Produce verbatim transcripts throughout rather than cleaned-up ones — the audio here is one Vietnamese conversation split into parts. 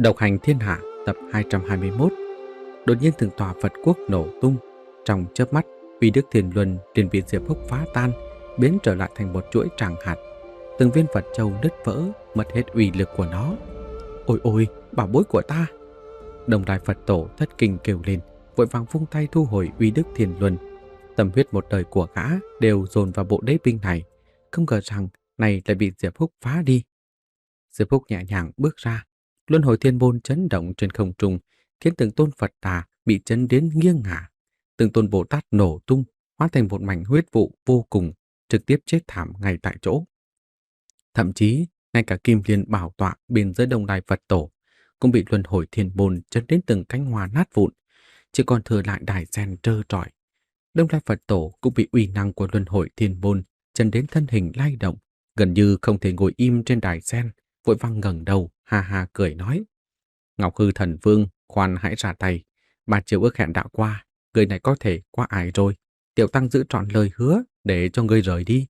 Độc hành thiên hạ tập hai trăm hai mươi mốt. Đột nhiên từng tòa Phật quốc nổ tung. Trong chớp mắt, uy đức Thiền Luân liền bị Diệp Húc phá tan, biến trở lại thành một chuỗi tràng hạt. Từng viên Phật châu nứt vỡ, mất hết uy lực của nó. Ôi ôi, bảo bối của ta! Đồng Đài Phật Tổ thất kinh kêu lên, vội vàng vung tay thu hồi uy đức Thiền Luân. Tâm huyết một đời của gã đều dồn vào bộ đế binh này, không ngờ rằng này lại bị Diệp Húc phá đi. Diệp Húc nhẹ nhàng bước ra, luân hồi thiên môn chấn động trên không trung, khiến từng tôn Phật đà bị chấn đến nghiêng ngả, từng tôn Bồ Tát nổ tung, hóa thành một mảnh huyết vụ vô cùng, trực tiếp chết thảm ngay tại chỗ. Thậm chí, ngay cả Kim Liên bảo tọa bên dưới Đông Đài Phật Tổ cũng bị luân hồi thiên môn chấn đến từng cánh hoa nát vụn, chỉ còn thừa lại đài sen trơ trọi. Đông Đài Phật Tổ cũng bị uy năng của luân hồi thiên môn chấn đến thân hình lay động, gần như không thể ngồi im trên đài sen, vội vàng ngẩng đầu, ha ha cười nói: Ngọc Hư Thần Vương, khoan hãy ra tay. Ba chiều ước hẹn đã qua, người này có thể qua ải rồi. Tiểu tăng giữ trọn lời hứa để cho ngươi rời đi.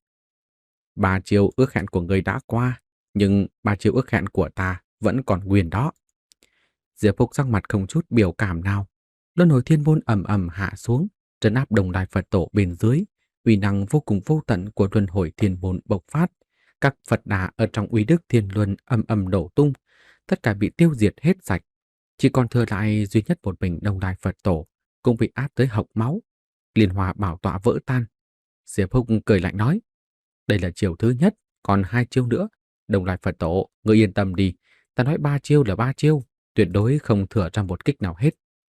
Ba chiều ước hẹn của ngươi đã qua, nhưng ba chiều ước hẹn của ta vẫn còn nguyên đó. Diệp Húc sắc mặt không chút biểu cảm nào. Luân hồi thiên môn ầm ầm hạ xuống, trấn áp Đồng Đài Phật Tổ bên dưới. Uy năng vô cùng vô tận của luân hồi thiên môn bộc phát. Các Phật đà ở trong uy đức thiên luân ầm ầm nổ tung, tất cả bị tiêu diệt hết sạch. Chỉ còn thừa lại duy nhất một mình Đông Đài Phật Tổ cũng bị áp tới hộc máu. Liên Hoa bảo tọa vỡ tan. Diệp Húc cười lạnh nói: Đây là chiêu thứ nhất, còn hai chiêu nữa. Đông Đài Phật Tổ, ngươi yên tâm đi, ta nói ba chiêu là ba chiêu, tuyệt đối không thừa ra một kích nào hết.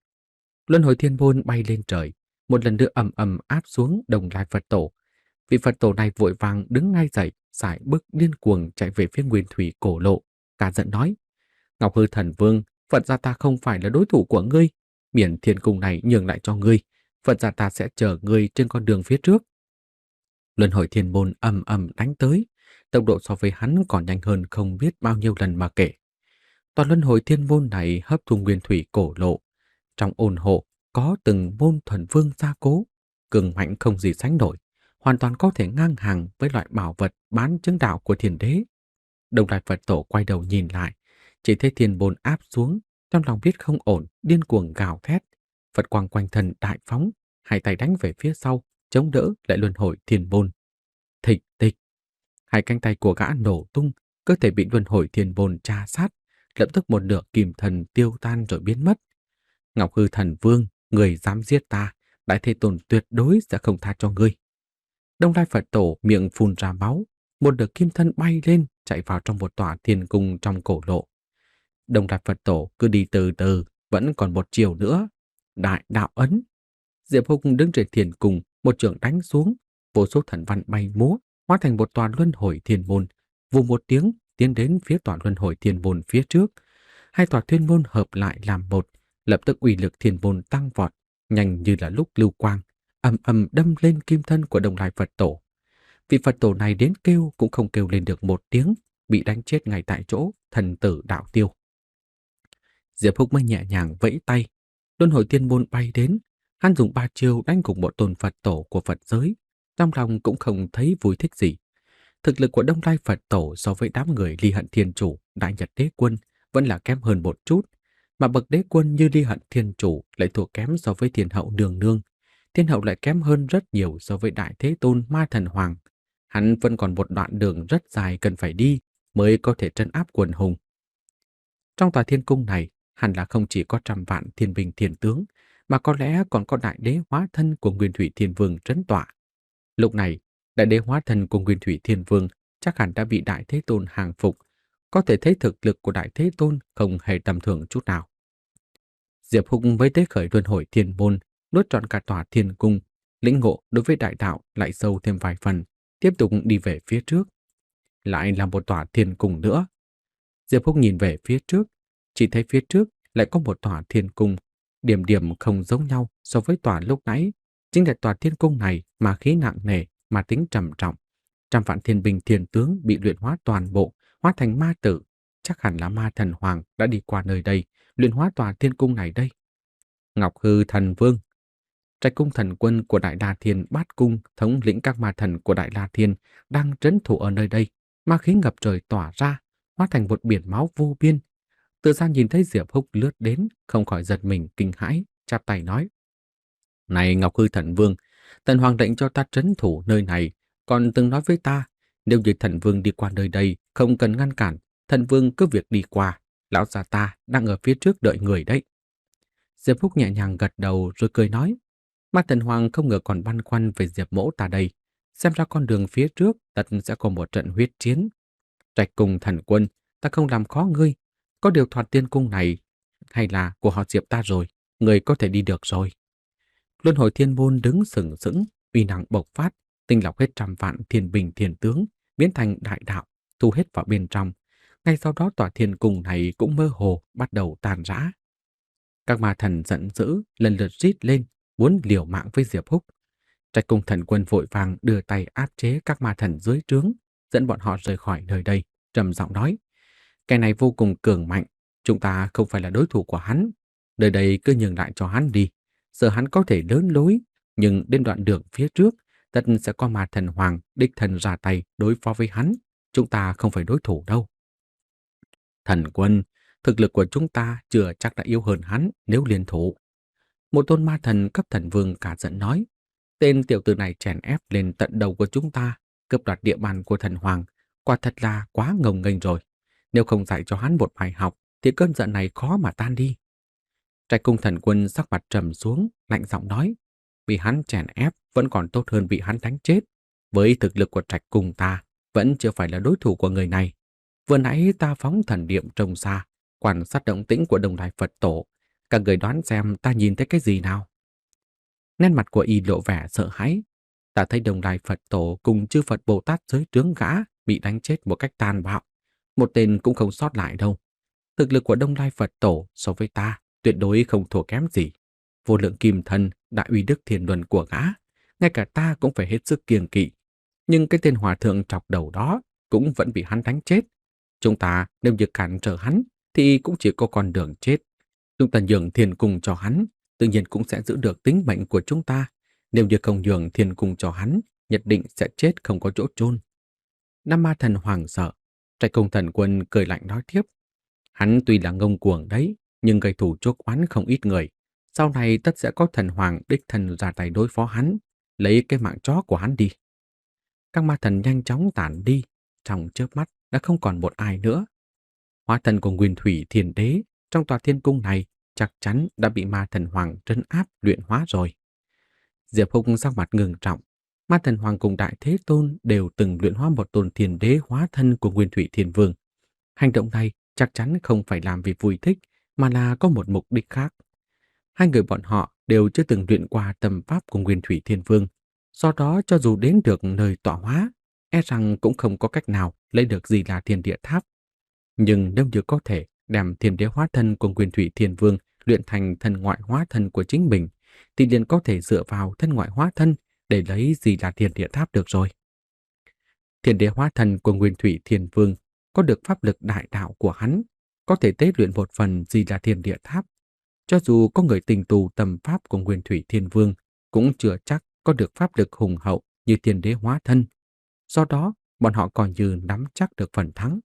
Luân hồi thiên môn bay lên trời, một lần nữa ầm ầm áp xuống Đông Đài Phật Tổ. Vị Phật Tổ này vội vàng đứng ngay dậy, sải bước điên cuồng chạy về phía Nguyên Thủy cổ lộ, cả giận nói: Ngọc Hư Thần Vương, Phật gia ta không phải là đối thủ của ngươi, miễn thiên cung này nhường lại cho ngươi, Phật gia ta sẽ chở ngươi trên con đường phía trước. Luân hồi thiên môn ầm ầm đánh tới, tốc độ so với hắn còn nhanh hơn không biết bao nhiêu lần mà kể. Toàn luân hồi thiên môn này hấp thu Nguyên Thủy cổ lộ, trong ôn hộ có từng môn thuần vương gia cố, cường mạnh không gì sánh nổi, hoàn toàn có thể ngang hàng với loại bảo vật bán chứng đạo của Thiền Đế. Đông Đài Phật Tổ quay đầu nhìn lại, chỉ thấy thiên môn áp xuống, trong lòng biết không ổn, điên cuồng gào thét. Phật quang quanh thân đại phóng, hai tay đánh về phía sau, chống đỡ lại luân hồi thiên môn. Thịch tịch, hai cánh tay của gã nổ tung, cơ thể bị luân hồi thiên môn tra sát, lập tức một nửa kim thần tiêu tan rồi biến mất. Ngọc Hư Thần Vương, người dám giết ta, Đại Thế Tôn tuyệt đối sẽ không tha cho ngươi. Đông Đài Phật Tổ miệng phun ra máu, một nửa kim thân bay lên, chạy vào trong một tòa thiên cung trong cổ lộ. Đông Đài Phật Tổ cứ đi từ từ, vẫn còn một chiều nữa. Đại đạo ấn. Diệp Húc đứng trên thiên cung, một trường đánh xuống, vô số thần văn bay múa, hóa thành một tòa luân hồi thiên môn, vù một tiếng tiến đến phía tòa luân hồi thiên môn phía trước. Hai tòa thiên môn hợp lại làm một, lập tức uy lực thiên môn tăng vọt, nhanh như là lúc lưu quang, ầm ầm đâm lên kim thân của Đông Đài Phật Tổ. Vị Phật Tổ này đến kêu cũng không kêu lên được một tiếng, bị đánh chết ngay tại chỗ, thần tử đạo tiêu. Diệp Húc mới nhẹ nhàng vẫy tay, luân hồi thiên môn bay đến, hắn dùng ba chiêu đánh cùng một tôn Phật Tổ của Phật giới, trong lòng cũng không thấy vui thích gì. Thực lực của Đông Đài Phật Tổ so với đám người Ly Hận Thiên Chủ, Đại Nhật Đế Quân vẫn là kém hơn một chút, mà bậc đế quân như Ly Hận Thiên Chủ lại thua kém so với Thiên Hậu Nương Nương. Thiên Hậu lại kém hơn rất nhiều so với Đại Thế Tôn Ma Thần Hoàng. Hắn vẫn còn một đoạn đường rất dài cần phải đi mới có thể trấn áp quần hùng. Trong tòa thiên cung này, hẳn là không chỉ có trăm vạn thiên binh thiên tướng, mà có lẽ còn có đại đế hóa thân của Nguyên Thủy Thiên Vương trấn tọa. Lúc này, đại đế hóa thân của Nguyên Thủy Thiên Vương chắc hẳn đã bị Đại Thế Tôn hàng phục, có thể thấy thực lực của Đại Thế Tôn không hề tầm thường chút nào. Diệp Húc với tế khởi luân hồi thiên môn, nuốt trọn cả tòa thiên cung, lĩnh ngộ đối với đại đạo lại sâu thêm vài phần, tiếp tục đi về phía trước. Lại là một tòa thiên cung nữa. Diệp Húc nhìn về phía trước, chỉ thấy phía trước lại có một tòa thiên cung, điểm điểm không giống nhau so với tòa lúc nãy. Chính là tòa thiên cung này mà khí nặng nề, mà tính trầm trọng. Trăm vạn thiên binh thiên tướng bị luyện hóa toàn bộ, hóa thành ma tử. Chắc hẳn là Ma Thần Hoàng đã đi qua nơi đây, luyện hóa tòa thiên cung này đây. Ngọc Hư Thần Vương, Trạch cung thần quân của Đại La Thiên Bát Cung, thống lĩnh các ma thần của Đại La Thiên, đang trấn thủ ở nơi đây. Ma khí ngập trời tỏa ra, hóa thành một biển máu vô biên. Từ xa nhìn thấy Diệp Húc lướt đến, không khỏi giật mình kinh hãi, chắp tay nói: "Này Ngọc Hư Thần Vương, Tần Hoàng lệnh cho ta trấn thủ nơi này, còn từng nói với ta, nếu như Thần Vương đi qua nơi đây, không cần ngăn cản, Thần Vương cứ việc đi qua, lão già ta đang ở phía trước đợi người đấy." Diệp Húc nhẹ nhàng gật đầu rồi cười nói: "Ma Thần Hoàng không ngờ còn băn khoăn về Diệp mỗ ta đây, xem ra con đường phía trước tất sẽ có một trận huyết chiến. Trạch cùng thần quân, ta không làm khó ngươi, có điều Thoạt Tiên cung này hay là của họ Diệp ta rồi, người có thể đi được rồi." Luân hồi thiên môn đứng sừng sững, uy năng bộc phát, tinh lọc hết trăm vạn thiên bình thiên tướng, biến thành đại đạo, thu hết vào bên trong. Ngay sau đó tòa thiên cung này cũng mơ hồ bắt đầu tàn rã. Các ma thần giận dữ, lần lượt rít lên, muốn liều mạng với Diệp Húc. Trạch cung thần quân vội vàng đưa tay áp chế các ma thần dưới trướng, dẫn bọn họ rời khỏi nơi đây, trầm giọng nói: "Cái này vô cùng cường mạnh, chúng ta không phải là đối thủ của hắn. Nơi đây cứ nhường lại cho hắn đi. Sợ hắn có thể lớn lối, nhưng đến đoạn đường phía trước, tất sẽ có ma thần hoàng đích thần ra tay đối phó với hắn. Chúng ta không phải đối thủ đâu." "Thần quân, thực lực của chúng ta chưa chắc đã yếu hơn hắn nếu liên thủ." Một tôn ma thần cấp thần vương cả giận nói: "Tên tiểu tử này chèn ép lên tận đầu của chúng ta, cướp đoạt địa bàn của thần hoàng, quả thật là quá ngông nghênh rồi. Nếu không dạy cho hắn một bài học, thì cơn giận này khó mà tan đi." Trạch cung thần quân sắc mặt trầm xuống, lạnh giọng nói: "Bị hắn chèn ép vẫn còn tốt hơn bị hắn đánh chết. Với thực lực của Trạch cung ta, vẫn chưa phải là đối thủ của người này. Vừa nãy ta phóng thần niệm trông xa, quan sát động tĩnh của Đông Đài Phật Tổ. Các người đoán xem ta nhìn thấy cái gì nào?" Nét mặt của y lộ vẻ sợ hãi. Ta thấy Đông Đài Phật Tổ cùng chư Phật Bồ Tát dưới trướng gã bị đánh chết một cách tàn bạo. Một tên cũng không sót lại đâu. Thực lực của Đông Đài Phật Tổ so với ta tuyệt đối không thua kém gì. Vô lượng kim thân, đại uy đức thiền luân của gã, ngay cả ta cũng phải hết sức kiêng kỵ. Nhưng cái tên hòa thượng trọc đầu đó cũng vẫn bị hắn đánh chết. Chúng ta nếu như cản trở hắn thì cũng chỉ có con đường chết. Chúng ta nhường thiên cung cho hắn, tự nhiên cũng sẽ giữ được tính mệnh của chúng ta. Nếu như không nhường thiên cung cho hắn, nhất định sẽ chết không có chỗ chôn. Nam ma thần hoảng sợ. Trạch cung thần quân cười lạnh nói tiếp: "Hắn tuy là ngông cuồng đấy, nhưng gây thủ chuốc oán không ít người. Sau này tất sẽ có thần hoàng đích thần ra tay đối phó hắn, lấy cái mạng chó của hắn đi." Các ma thần nhanh chóng tản đi, trong chớp mắt đã không còn một ai nữa. Hóa thần của Nguyên Thủy Thiên Đế trong tòa thiên cung này chắc chắn đã bị ma thần hoàng trấn áp luyện hóa rồi. Diệp Húc sắc mặt ngưng trọng. Ma thần hoàng cùng Đại Thế Tôn đều từng luyện hóa một tôn thiên đế hóa thân của Nguyên Thủy Thiên Vương. Hành động này chắc chắn không phải làm vì vui thích, mà là có một mục đích khác. Hai người bọn họ đều chưa từng luyện qua tâm pháp của Nguyên Thủy Thiên Vương, do đó cho dù đến được nơi tọa hóa, e rằng cũng không có cách nào lấy được gì là thiên địa tháp. Nhưng nếu như có thể đem thiên đế hóa thân của Nguyên Thủy Thiên Vương luyện thành thân ngoại hóa thân của chính mình, thì liền có thể dựa vào thân ngoại hóa thân để lấy gì là thiên địa tháp được rồi. Thiên đế hóa thân của Nguyên Thủy Thiên Vương có được pháp lực đại đạo của hắn, có thể tế luyện một phần gì là thiên địa tháp. Cho dù có người tình tu tâm pháp của Nguyên Thủy Thiên Vương, cũng chưa chắc có được pháp lực hùng hậu như thiên đế hóa thân. Do đó, bọn họ còn như nắm chắc được phần thắng.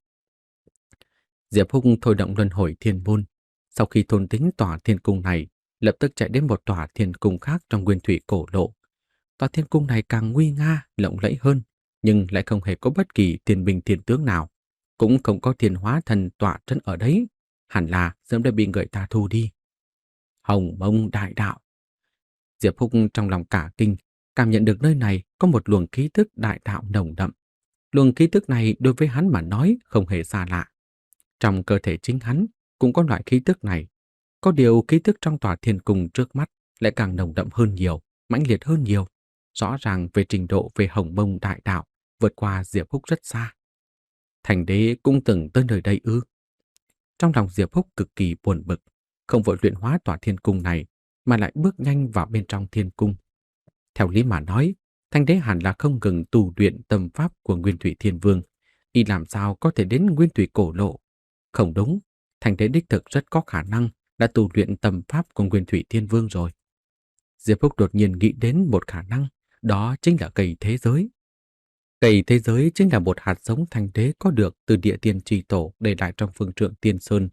Diệp Húc thôi động luân hồi thiên môn. Sau khi thôn tính tòa thiên cung này, lập tức chạy đến một tòa thiên cung khác trong Nguyên Thủy cổ lộ. Tòa thiên cung này càng nguy nga, lộng lẫy hơn, nhưng lại không hề có bất kỳ thiên binh thiên tướng nào, cũng không có thiên hóa thần tọa trấn ở đấy, hẳn là sớm đã bị người ta thu đi. Hồng Mông Đại Đạo. Diệp Húc trong lòng cả kinh, cảm nhận được nơi này có một luồng khí tức đại đạo nồng đậm. Luồng khí tức này đối với hắn mà nói không hề xa lạ. Trong cơ thể chính hắn cũng có loại khí tức này. Có điều khí tức trong tòa thiên cung trước mắt lại càng nồng đậm hơn nhiều, mãnh liệt hơn nhiều. Rõ ràng về trình độ về Hồng Mông Đại Đạo vượt qua Diệp Húc rất xa. Thành đế cũng từng tới nơi đây ư? Trong lòng Diệp Húc cực kỳ buồn bực, không vội luyện hóa tòa thiên cung này, mà lại bước nhanh vào bên trong thiên cung. Theo lý mà nói, Thanh đế hẳn là không ngừng tu luyện tâm pháp của Nguyên Thủy Thiên Vương, y làm sao có thể đến Nguyên Thủy cổ lộ? Không đúng, Thanh đế đích thực rất có khả năng đã tu luyện tâm pháp của Nguyên Thủy Thiên Vương rồi. Diệp Húc đột nhiên nghĩ đến một khả năng, đó chính là cây thế giới. Cây thế giới chính là một hạt giống Thanh đế có được từ địa tiên trì tổ để lại trong phương trượng Tiên Sơn,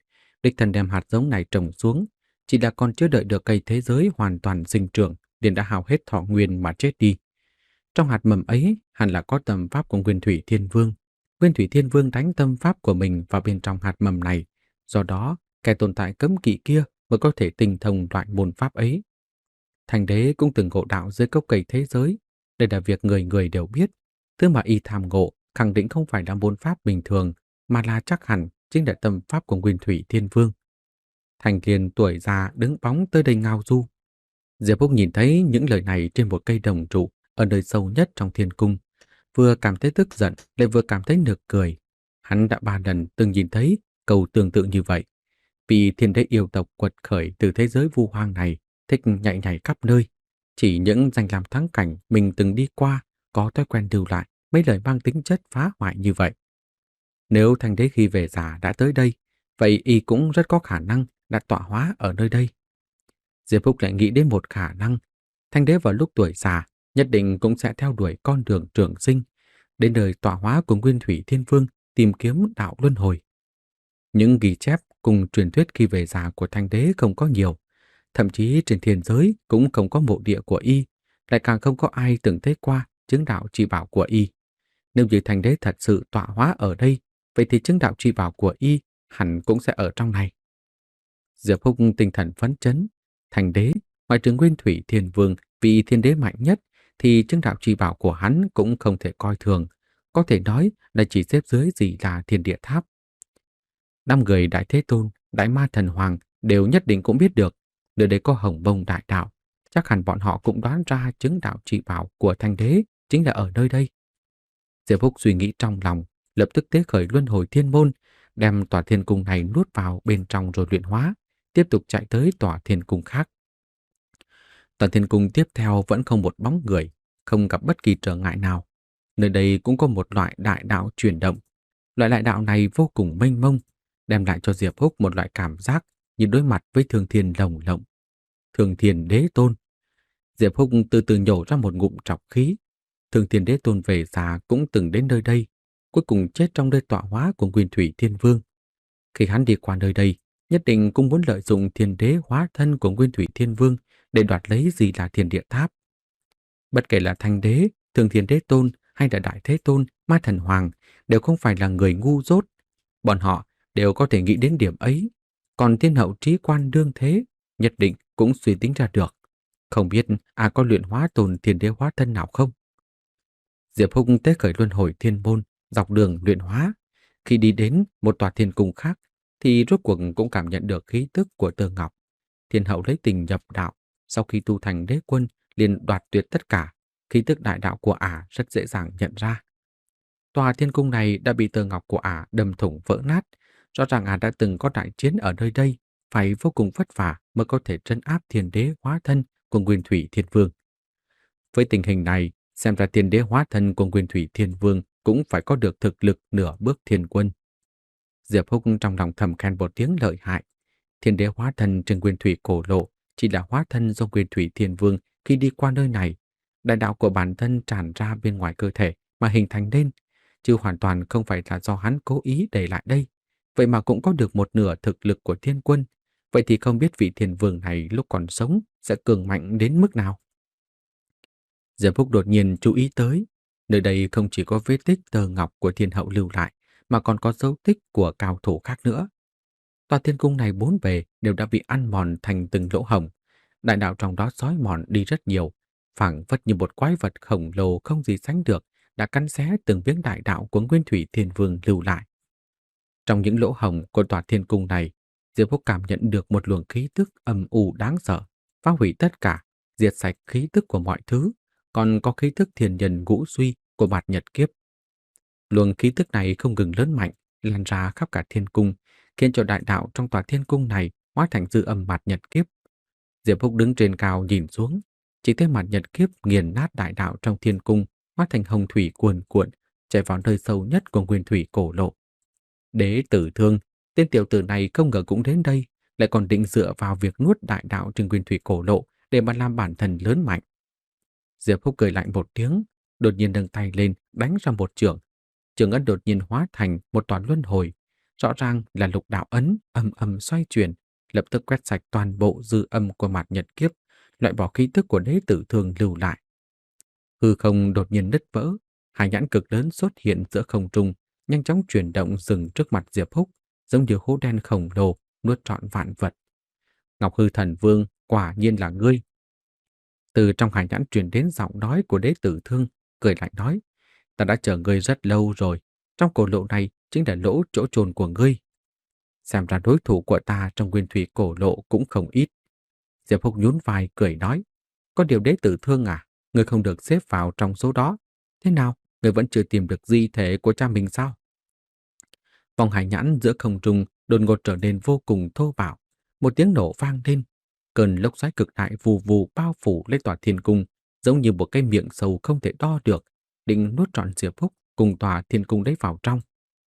Đích thân đem hạt giống này trồng xuống, chỉ là còn chưa đợi được cây thế giới hoàn toàn sinh trưởng, liền đã hao hết thọ nguyên mà chết đi. Trong hạt mầm ấy hẳn là có tâm pháp của Nguyên Thủy Thiên Vương. Nguyên Thủy Thiên Vương đánh tâm pháp của mình vào bên trong hạt mầm này, do đó kẻ tồn tại cấm kỵ kia mới có thể tinh thông loại môn pháp ấy. Thành đế cũng từng ngộ đạo dưới gốc cây thế giới, đây là việc người người đều biết. Thứ mà y tham ngộ khẳng định không phải là môn pháp bình thường, mà là chắc hẳn chính là tâm pháp của Nguyên Thủy Thiên Vương. Thành Thiên tuổi già đứng bóng tới đây ngao du. Diệp Húc nhìn thấy những lời này trên một cây đồng trụ ở nơi sâu nhất trong thiên cung, vừa cảm thấy tức giận lại vừa cảm thấy nực cười. Hắn đã ba lần từng nhìn thấy câu tương tự như vậy. Vì thiên đế yêu tộc quật khởi từ thế giới vu hoang này, thích nhảy nhảy khắp nơi. Chỉ những danh lam thắng cảnh mình từng đi qua có thói quen lưu lại mấy lời mang tính chất phá hoại như vậy. Nếu thành đế khi về già đã tới đây, vậy y cũng rất có khả năng đã tọa hóa ở nơi đây. Diệp Phúc lại nghĩ đến một khả năng, thành đế vào lúc tuổi già nhất định cũng sẽ theo đuổi con đường trường sinh, đến đời tọa hóa của Nguyên Thủy Thiên Vương tìm kiếm đạo luân hồi. Những ghi chép cùng truyền thuyết khi về già của thanh đế không có nhiều, thậm chí trên thiên giới cũng không có mộ địa của y, lại càng không có ai từng thấy qua chứng đạo chi bảo của y. Nếu như thanh đế thật sự tọa hóa ở đây, vậy thì chứng đạo chi bảo của y hẳn cũng sẽ ở trong này. Diệp Húc tinh thần phấn chấn, thành đế, ngoại trừ Nguyên Thủy Thiên Vương vị thiên đế mạnh nhất, thì chứng đạo chi bảo của hắn cũng không thể coi thường, có thể nói là chỉ xếp dưới gì là Thiên Địa Tháp. Năm người Đại Thế Tôn, Đại Ma Thần Hoàng đều nhất định cũng biết được, nơi đây có Hồng Bông đại đạo, chắc hẳn bọn họ cũng đoán ra chứng đạo chi bảo của thanh đế chính là ở nơi đây. Diệp Húc suy nghĩ trong lòng, lập tức tế khởi luân hồi thiên môn, đem tòa thiên cung này nuốt vào bên trong rồi luyện hóa, tiếp tục chạy tới tòa thiên cung khác. Tòa thiên cung tiếp theo vẫn không một bóng người, không gặp bất kỳ trở ngại nào. Nơi đây cũng có một loại đại đạo chuyển động. Loại đại đạo này vô cùng mênh mông, đem lại cho Diệp Húc một loại cảm giác như đối mặt với Thương Thiên lồng lộng. Thương Thiên Đế Tôn. Diệp Húc từ từ nhổ ra một ngụm trọc khí. Thương Thiên Đế Tôn về già cũng từng đến nơi đây, cuối cùng chết trong nơi tọa hóa của Nguyên Thủy Thiên Vương. Khi hắn đi qua nơi đây, nhất định cũng muốn lợi dụng thiên đế hóa thân của Nguyên Thủy Thiên Vương để đoạt lấy gì là Thiên Địa Tháp. Bất kể là Thanh Đế, Thương Thiên Đế Tôn hay là Đại Thế Tôn, Ma Thần Hoàng đều không phải là người ngu dốt. Bọn họ đều có thể nghĩ đến điểm ấy, còn Thiên Hậu trí quan đương thế nhất định cũng suy tính ra được. Không biết à có luyện hóa tồn thiên đế hóa thân nào không? Diệp Húc tế khởi luân hồi thiên môn, dọc đường luyện hóa. Khi đi đến một tòa thiên cung khác, thì rốt cuộc cũng cảm nhận được khí tức của Tơ Ngọc. Thiên Hậu lấy tình nhập đạo, sau khi tu thành đế quân liền đoạt tuyệt tất cả, khí tức đại đạo của ả rất dễ dàng nhận ra. Tòa thiên cung này đã bị Tơ Ngọc của ả đâm thủng vỡ nát, rõ ràng ả đã từng có đại chiến ở nơi đây, phải vô cùng vất vả mới có thể trấn áp thiên đế hóa thân của Nguyên Thủy Thiên Vương. Với tình hình này, xem ra thiên đế hóa thân của Nguyên Thủy Thiên Vương cũng phải có được thực lực nửa bước thiên quân. Diệp Húc trong lòng thầm khen một tiếng lợi hại. Thiên đế hóa thân trên Nguyên Thủy cổ lộ chỉ là hóa thân do Nguyên Thủy Thiên Vương khi đi qua nơi này. Đại đạo của bản thân tràn ra bên ngoài cơ thể mà hình thành nên, chứ hoàn toàn không phải là do hắn cố ý để lại đây. Vậy mà cũng có được một nửa thực lực của thiên quân. Vậy thì không biết vị thiên vương này lúc còn sống sẽ cường mạnh đến mức nào? Diệp Húc đột nhiên chú ý tới, nơi đây không chỉ có vết tích Tơ Ngọc của Thiên Hậu lưu lại, mà còn có dấu tích của cao thủ khác nữa. Tòa thiên cung này bốn bề đều đã bị ăn mòn thành từng lỗ hổng, đại đạo trong đó xói mòn đi rất nhiều, phảng phất như một quái vật khổng lồ không gì sánh được đã cắn xé từng miếng đại đạo của Nguyên Thủy Thiên Vương lưu lại. Trong những lỗ hổng của tòa thiên cung này, Diệp Húc cảm nhận được một luồng khí tức âm u đáng sợ, phá hủy tất cả, diệt sạch khí tức của mọi thứ, còn có khí tức thiên nhân ngũ suy của bạt nhật kiếp. Luồng khí tức này không ngừng lớn mạnh, lan ra khắp cả thiên cung, khiến cho đại đạo trong tòa thiên cung này hóa thành dư âm bạt nhật kiếp. Diệp Húc đứng trên cao nhìn xuống, chỉ thấy bạt nhật kiếp nghiền nát đại đạo trong thiên cung, hóa thành hồng thủy cuồn cuộn, chảy vào nơi sâu nhất của Nguyên Thủy cổ lộ. Đế Tử Thương, tên tiểu tử này không ngờ cũng đến đây, lại còn định dựa vào việc nuốt đại đạo trên Nguyên Thủy cổ lộ để mà làm bản thân lớn mạnh. Diệp Húc cười lạnh một tiếng, đột nhiên nâng tay lên đánh ra một chưởng. Chưởng ấn đột nhiên hóa thành một toàn luân hồi, rõ ràng là lục đạo ấn âm âm xoay chuyển, lập tức quét sạch toàn bộ dư âm của mạt nhật kiếp, loại bỏ khí tức của đế tử thương lưu lại. Hư không đột nhiên nứt vỡ, hai nhãn cực lớn xuất hiện giữa không trung, nhanh chóng chuyển động dừng trước mặt Diệp Húc, giống như hố đen khổng lồ nuốt trọn vạn vật. Ngọc Hư Thần Vương, quả nhiên là ngươi. Từ trong hai nhãn truyền đến giọng nói của đế tử thương, cười lạnh nói: Ta đã chờ ngươi rất lâu rồi, trong cổ lộ này chính là lỗ chỗ chôn của ngươi. Xem ra đối thủ của ta trong nguyên thủy cổ lộ cũng không ít. Diệp Húc nhún vai cười nói: Có điều đế tử thương à, ngươi không được xếp vào trong số đó. Thế nào, ngươi vẫn chưa tìm được di thể của cha mình sao? Vòng hải nhãn giữa không trung đột ngột trở nên vô cùng thô bạo. Một tiếng nổ vang lên, cơn lốc xoáy cực đại vù vù bao phủ lấy tòa thiên cung, giống như một cái miệng sâu không thể đo được, định nuốt trọn Diệp Húc cùng tòa thiên cung đấy vào trong.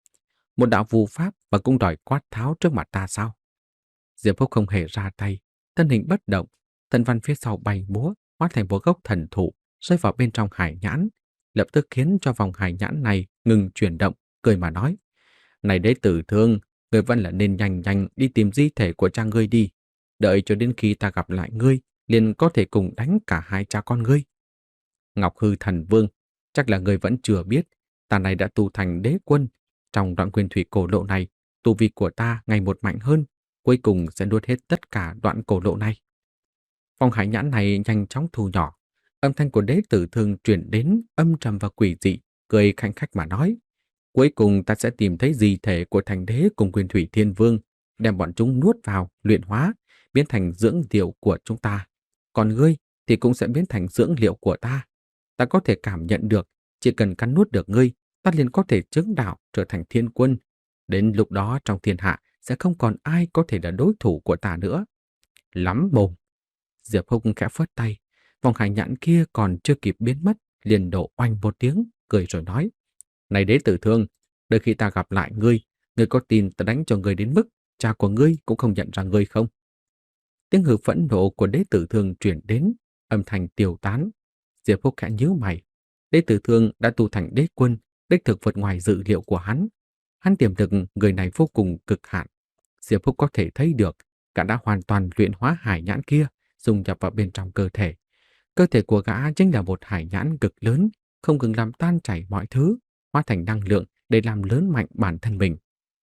Một đạo phù pháp và cũng đòi quát tháo trước mặt ta sao? Diệp Húc không hề ra tay, thân hình bất động, thần văn phía sau bay múa, hóa thành một gốc thần thụ, rơi vào bên trong hải nhãn, lập tức khiến cho vòng hải nhãn này ngừng chuyển động, cười mà nói: Này đế tử thương, ngươi vẫn là nên nhanh nhanh đi tìm di thể của cha ngươi đi, đợi cho đến khi ta gặp lại ngươi, liền có thể cùng đánh cả hai cha con ngươi. Ngọc Hư Thần Vương, chắc là ngươi vẫn chưa biết, ta này đã tu thành đế quân. Trong đoạn nguyên thủy cổ lộ này, tu vi của ta ngày một mạnh hơn, cuối cùng sẽ nuốt hết tất cả đoạn cổ lộ này. Phong hải nhãn này nhanh chóng thu nhỏ, âm thanh của đế tử thương truyền đến âm trầm và quỷ dị, cười khanh khách mà nói: Cuối cùng ta sẽ tìm thấy di thể của thành đế cùng nguyên thủy thiên vương, đem bọn chúng nuốt vào, luyện hóa, biến thành dưỡng liệu của chúng ta. Còn ngươi thì cũng sẽ biến thành dưỡng liệu của ta. Ta có thể cảm nhận được, chỉ cần cắn nuốt được ngươi, ta liền có thể chứng đạo trở thành thiên quân. Đến lúc đó trong thiên hạ sẽ không còn ai có thể là đối thủ của ta nữa. Lắm mồm. Diệp Húc khẽ phất tay, vòng hải nhãn kia còn chưa kịp biến mất, liền đổ oanh một tiếng, cười rồi nói: Này đế tử thương, đợi khi ta gặp lại ngươi, ngươi có tin ta đánh cho ngươi đến mức cha của ngươi cũng không nhận ra ngươi không? Tiếng hừ phẫn nộ của đế tử thương truyền đến, âm thanh tiêu tán. Diệp Húc khẽ nhíu mày. Đế tử thương đã tu thành đế quân, đích thực vượt ngoài dự liệu của hắn. Hắn tiềm lực người này vô cùng cực hạn. Diệp Húc có thể thấy được, gã đã hoàn toàn luyện hóa hải nhãn kia, dung nhập vào bên trong cơ thể. Cơ thể của gã chính là một hải nhãn cực lớn, không ngừng làm tan chảy mọi thứ, hóa thành năng lượng để làm lớn mạnh bản thân mình.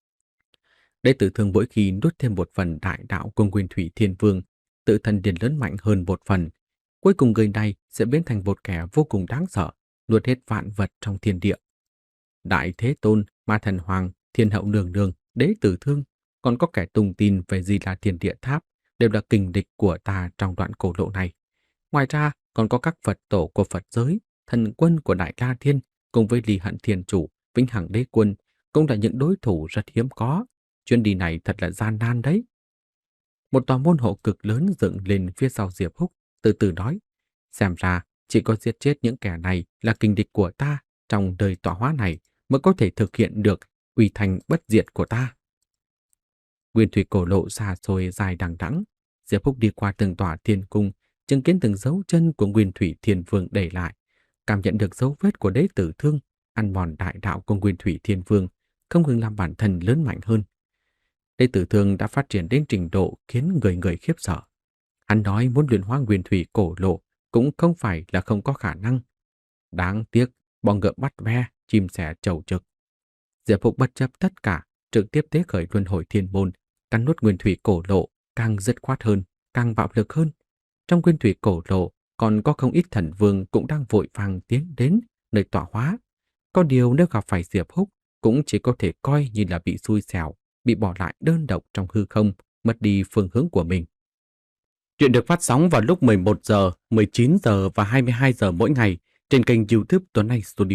Đế tử thương mỗi khi nuốt thêm một phần đại đạo của nguyên thủy thiên vương, tự thân liền lớn mạnh hơn một phần. Cuối cùng người này sẽ biến thành một kẻ vô cùng đáng sợ, nuốt hết vạn vật trong thiên địa. Đại Thế Tôn, Ma Thần Hoàng, Thiên Hậu Nương Nương, Đế Tử Thương, còn có kẻ tung tin về Di La Thiên Địa Tháp, đều là kình địch của ta trong đoạn cổ lộ này. Ngoài ra, còn có các Phật tổ của Phật giới, thần quân của Đại La Thiên, cùng với Ly Hận Thiên Chủ, Vĩnh Hằng Đế Quân, cũng là những đối thủ rất hiếm có. Chuyến đi này thật là gian nan đấy. Một tòa môn hộ cực lớn dựng lên phía sau Diệp Húc, từ từ nói: Xem ra, chỉ có giết chết những kẻ này là kình địch của ta trong đời tọa hóa này mới có thể thực hiện được uy thành bất diệt của ta. Nguyên thủy cổ lộ xa xôi dài đằng đẵng, Diệp Húc đi qua từng tòa thiên cung, chứng kiến từng dấu chân của Nguyên thủy thiên vương để lại, cảm nhận được dấu vết của đế tử thương ăn mòn đại đạo của Nguyên thủy thiên vương, không ngừng làm bản thân lớn mạnh hơn. Đế tử thương đã phát triển đến trình độ khiến người người khiếp sợ. Hắn nói muốn luyện hóa nguyên thủy cổ lộ cũng không phải là không có khả năng. Đáng tiếc, bọ ngựa bắt ve, chim sẻ chầu trực. Diệp Húc bất chấp tất cả, trực tiếp tế khởi luân hồi thiên môn, cắn nuốt nguyên thủy cổ lộ, càng dứt khoát hơn, càng bạo lực hơn. Trong nguyên thủy cổ lộ còn có không ít thần vương cũng đang vội vàng tiến đến nơi tọa hóa. Có điều nếu gặp phải Diệp Húc cũng chỉ có thể coi như là bị xui xẻo, bị bỏ lại đơn độc trong hư không, mất đi phương hướng của mình. Chuyện được phát sóng vào lúc mười một giờ, mười chín giờ và hai mươi hai giờ mỗi ngày trên kênh YouTube Tuấn Anh Studio.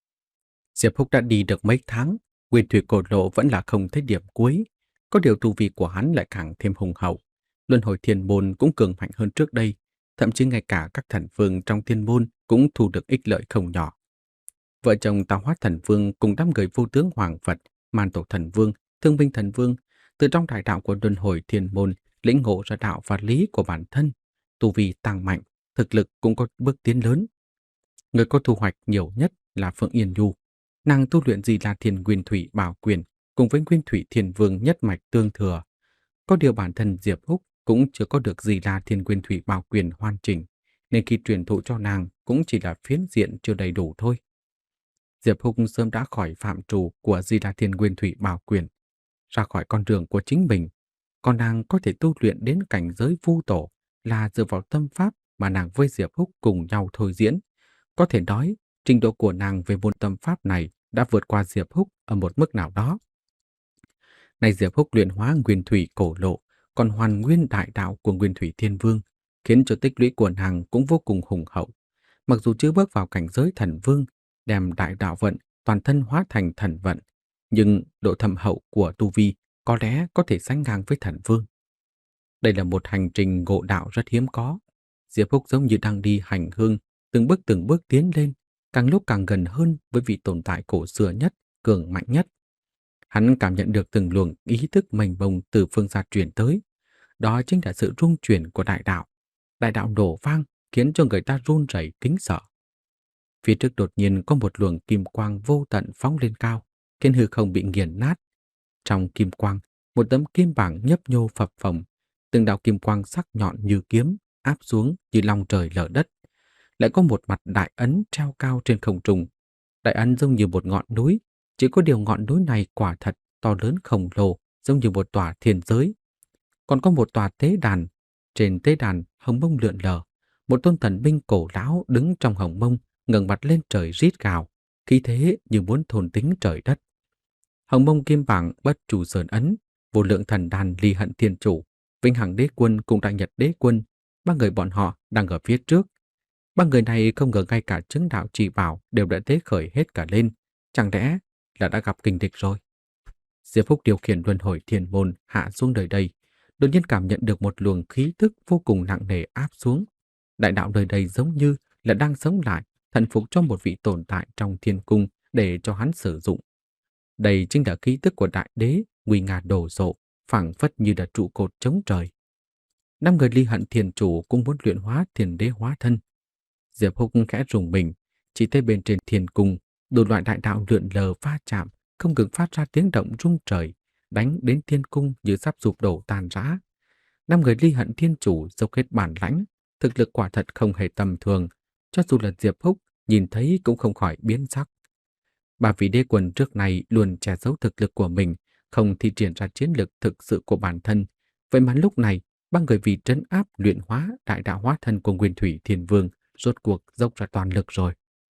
Diệp Húc đã đi được mấy tháng, nguyên thủy cổ lộ vẫn là không thấy điểm cuối. Có điều tu vi của hắn lại càng thêm hùng hậu. Luân hồi thiên môn cũng cường mạnh hơn trước đây, thậm chí ngay cả các thần vương trong thiên môn cũng thu được ích lợi không nhỏ. Vợ chồng Tạo Hóa Thần Vương cùng đám người vô tướng Hoàng Phật, Man Tổ Thần Vương, Thương Binh Thần Vương, từ trong đại đạo của luân hồi thiên môn lĩnh ngộ ra đạo và lý của bản thân, tu vi tăng mạnh, thực lực cũng có bước tiến lớn. Người có thu hoạch nhiều nhất là Phượng Yên Nhu. Nàng tu luyện Di La Thiên Nguyên Thủy Bảo Quyền, cùng với Nguyên Thủy Thiên Vương nhất mạch tương thừa. Có điều bản thân Diệp Húc cũng chưa có được gì là Thiên Nguyên Thủy Bảo Quyền hoàn chỉnh, nên khi truyền thụ cho nàng cũng chỉ là phiến diện chưa đầy đủ thôi. Diệp Húc sớm đã khỏi phạm trù của Di Đà Thiên Nguyên Thủy Bảo Quyền, ra khỏi con đường của chính mình, còn nàng có thể tu luyện đến cảnh giới vu tổ là dựa vào tâm pháp mà nàng với Diệp Húc cùng nhau thôi diễn. Có thể nói, trình độ của nàng về môn tâm pháp này đã vượt qua Diệp Húc ở một mức nào đó. Này Diệp Húc luyện hóa nguyên thủy cổ lộ, còn hoàn nguyên đại đạo của Nguyên Thủy Thiên Vương, khiến cho tích lũy của nàng cũng vô cùng hùng hậu. Mặc dù chưa bước vào cảnh giới thần vương, đem đại đạo vận toàn thân hóa thành thần vận, nhưng độ thâm hậu của tu vi có lẽ có thể sánh ngang với thần vương. Đây là một hành trình ngộ đạo rất hiếm có. Diệp Húc giống như đang đi hành hương, từng bước từng bước tiến lên, càng lúc càng gần hơn với vị tồn tại cổ xưa nhất, cường mạnh nhất. Hắn cảm nhận được từng luồng ý thức mênh mông từ phương xa truyền tới. Đó chính là sự rung chuyển của đại đạo. Đại đạo nổ vang khiến cho người ta run rẩy kính sợ. Phía trước đột nhiên có một luồng kim quang vô tận phóng lên cao, khiến hư không bị nghiền nát. Trong kim quang, một tấm kim bảng nhấp nhô phập phồng, từng đạo kim quang sắc nhọn như kiếm áp xuống như long trời lở đất. Lại có một mặt đại ấn treo cao trên không trung. Đại ấn giống như một ngọn núi, chỉ có điều ngọn núi này quả thật to lớn khổng lồ, giống như một tòa thiên giới. Còn có một tòa tế đàn, trên tế đàn hồng mông lượn lờ, một tôn thần binh cổ lão đứng trong hồng mông, ngẩng mặt lên trời rít gào, khí thế như muốn thôn tính trời đất. Hồng mông kim bảng bất chủ sơn ấn, vô lượng thần đàn ly hận thiên chủ, vĩnh hằng đế quân cùng đại nhật đế quân, ba người bọn họ đang ở phía trước. Ba người này không ngờ ngay cả chứng đạo chỉ bảo đều đã tế khởi hết cả lên, chẳng lẽ là đã gặp kình địch rồi? Diệp Phúc điều khiển luân hồi thiên môn hạ xuống đời đây, đột nhiên cảm nhận được một luồng khí tức vô cùng nặng nề áp xuống. Đại đạo đời đây giống như là đang sống lại, thần phục cho một vị tồn tại trong thiên cung để cho hắn sử dụng. Đây chính là khí tức của đại đế, nguy nga đổ rộ, phảng phất như là trụ cột chống trời. Năm người ly hận thiên chủ cũng muốn luyện hóa thiên đế hóa thân. Diệp Húc khẽ rùng mình, chỉ thấy bên trên thiên cung, đủ loại đại đạo lượn lờ va chạm, không ngừng phát ra tiếng động rung trời, đánh đến thiên cung như sắp sụp đổ tàn rã. Năm người ly hận thiên chủ dốc hết bản lãnh, thực lực quả thật không hề tầm thường, cho dù là Diệp Húc nhìn thấy cũng không khỏi biến sắc. Ba vị đế quân trước này luôn che giấu thực lực của mình, không thi triển ra chiến lực thực sự của bản thân. Vậy mà lúc này, ba người vì trấn áp luyện hóa đại đạo hóa thân của Nguyên Thủy Thiên Vương rốt cuộc dốc ra toàn lực rồi.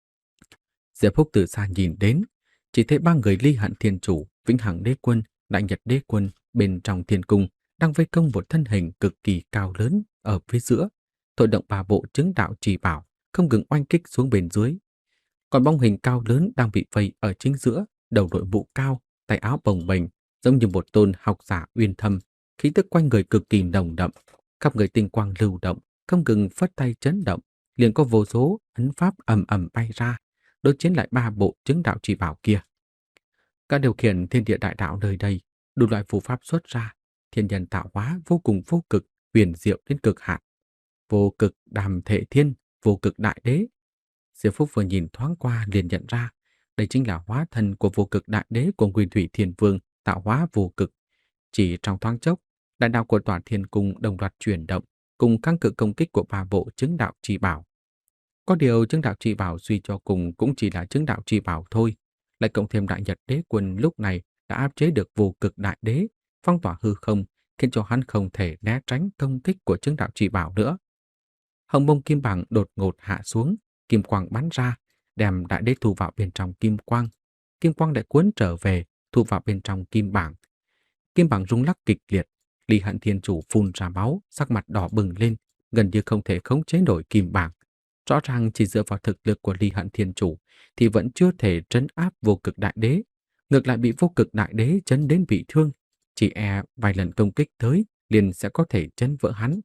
Diệp Húc từ xa nhìn đến, chỉ thấy ba người ly hận thiên chủ, vĩnh hằng đế quân, đại nhật đế quân bên trong thiên cung đang vây công một thân hình cực kỳ cao lớn ở phía giữa, thôi động ba bộ chứng đạo trì bảo, không ngừng oanh kích xuống bên dưới. Còn bóng hình cao lớn đang bị vây ở chính giữa, đầu đội mũ cao, tay áo bồng bềnh, giống như một tôn học giả uyên thâm, khí tức quanh người cực kỳ nồng đậm, khắp người tinh quang lưu động, không ngừng phất tay chấn động, liền có vô số ấn pháp ầm ầm bay ra, đối chiến lại ba bộ chứng đạo trì bảo kia. Các điều khiển thiên địa đại đạo nơi đây, đủ loại phù pháp xuất ra, thiên nhân tạo hóa vô cùng vô cực, huyền diệu đến cực hạn. Vô cực đàm thệ thiên, vô cực đại đế. Diệp Phúc vừa nhìn thoáng qua liền nhận ra, đây chính là hóa thân của vô cực đại đế của Nguyên Thủy Thiên Vương tạo hóa vô cực. Chỉ trong thoáng chốc, đại đạo của tòa thiên cung đồng loạt chuyển động, cùng kháng cự công kích của ba bộ chứng đạo trì bảo. Có điều chứng đạo trì bảo suy cho cùng cũng chỉ là chứng đạo trì bảo thôi, lại cộng thêm đại nhật đế quân lúc này đã áp chế được vô cực đại đế, phong tỏa hư không, khiến cho hắn không thể né tránh công kích của chứng đạo trì bảo nữa. Hồng mông kim bảng đột ngột hạ xuống, kim quang bắn ra, đem đại đế thu vào bên trong kim quang. Kim quang lại cuốn trở về, thu vào bên trong kim bảng. Kim bảng rung lắc kịch liệt, Ly Hận Thiên Chủ phun ra máu, sắc mặt đỏ bừng lên, gần như không thể khống chế nổi kim bảng. Rõ ràng chỉ dựa vào thực lực của Ly Hận Thiên Chủ thì vẫn chưa thể trấn áp vô cực đại đế, ngược lại bị vô cực đại đế chấn đến bị thương, chỉ e vài lần công kích tới liền sẽ có thể chấn vỡ hắn.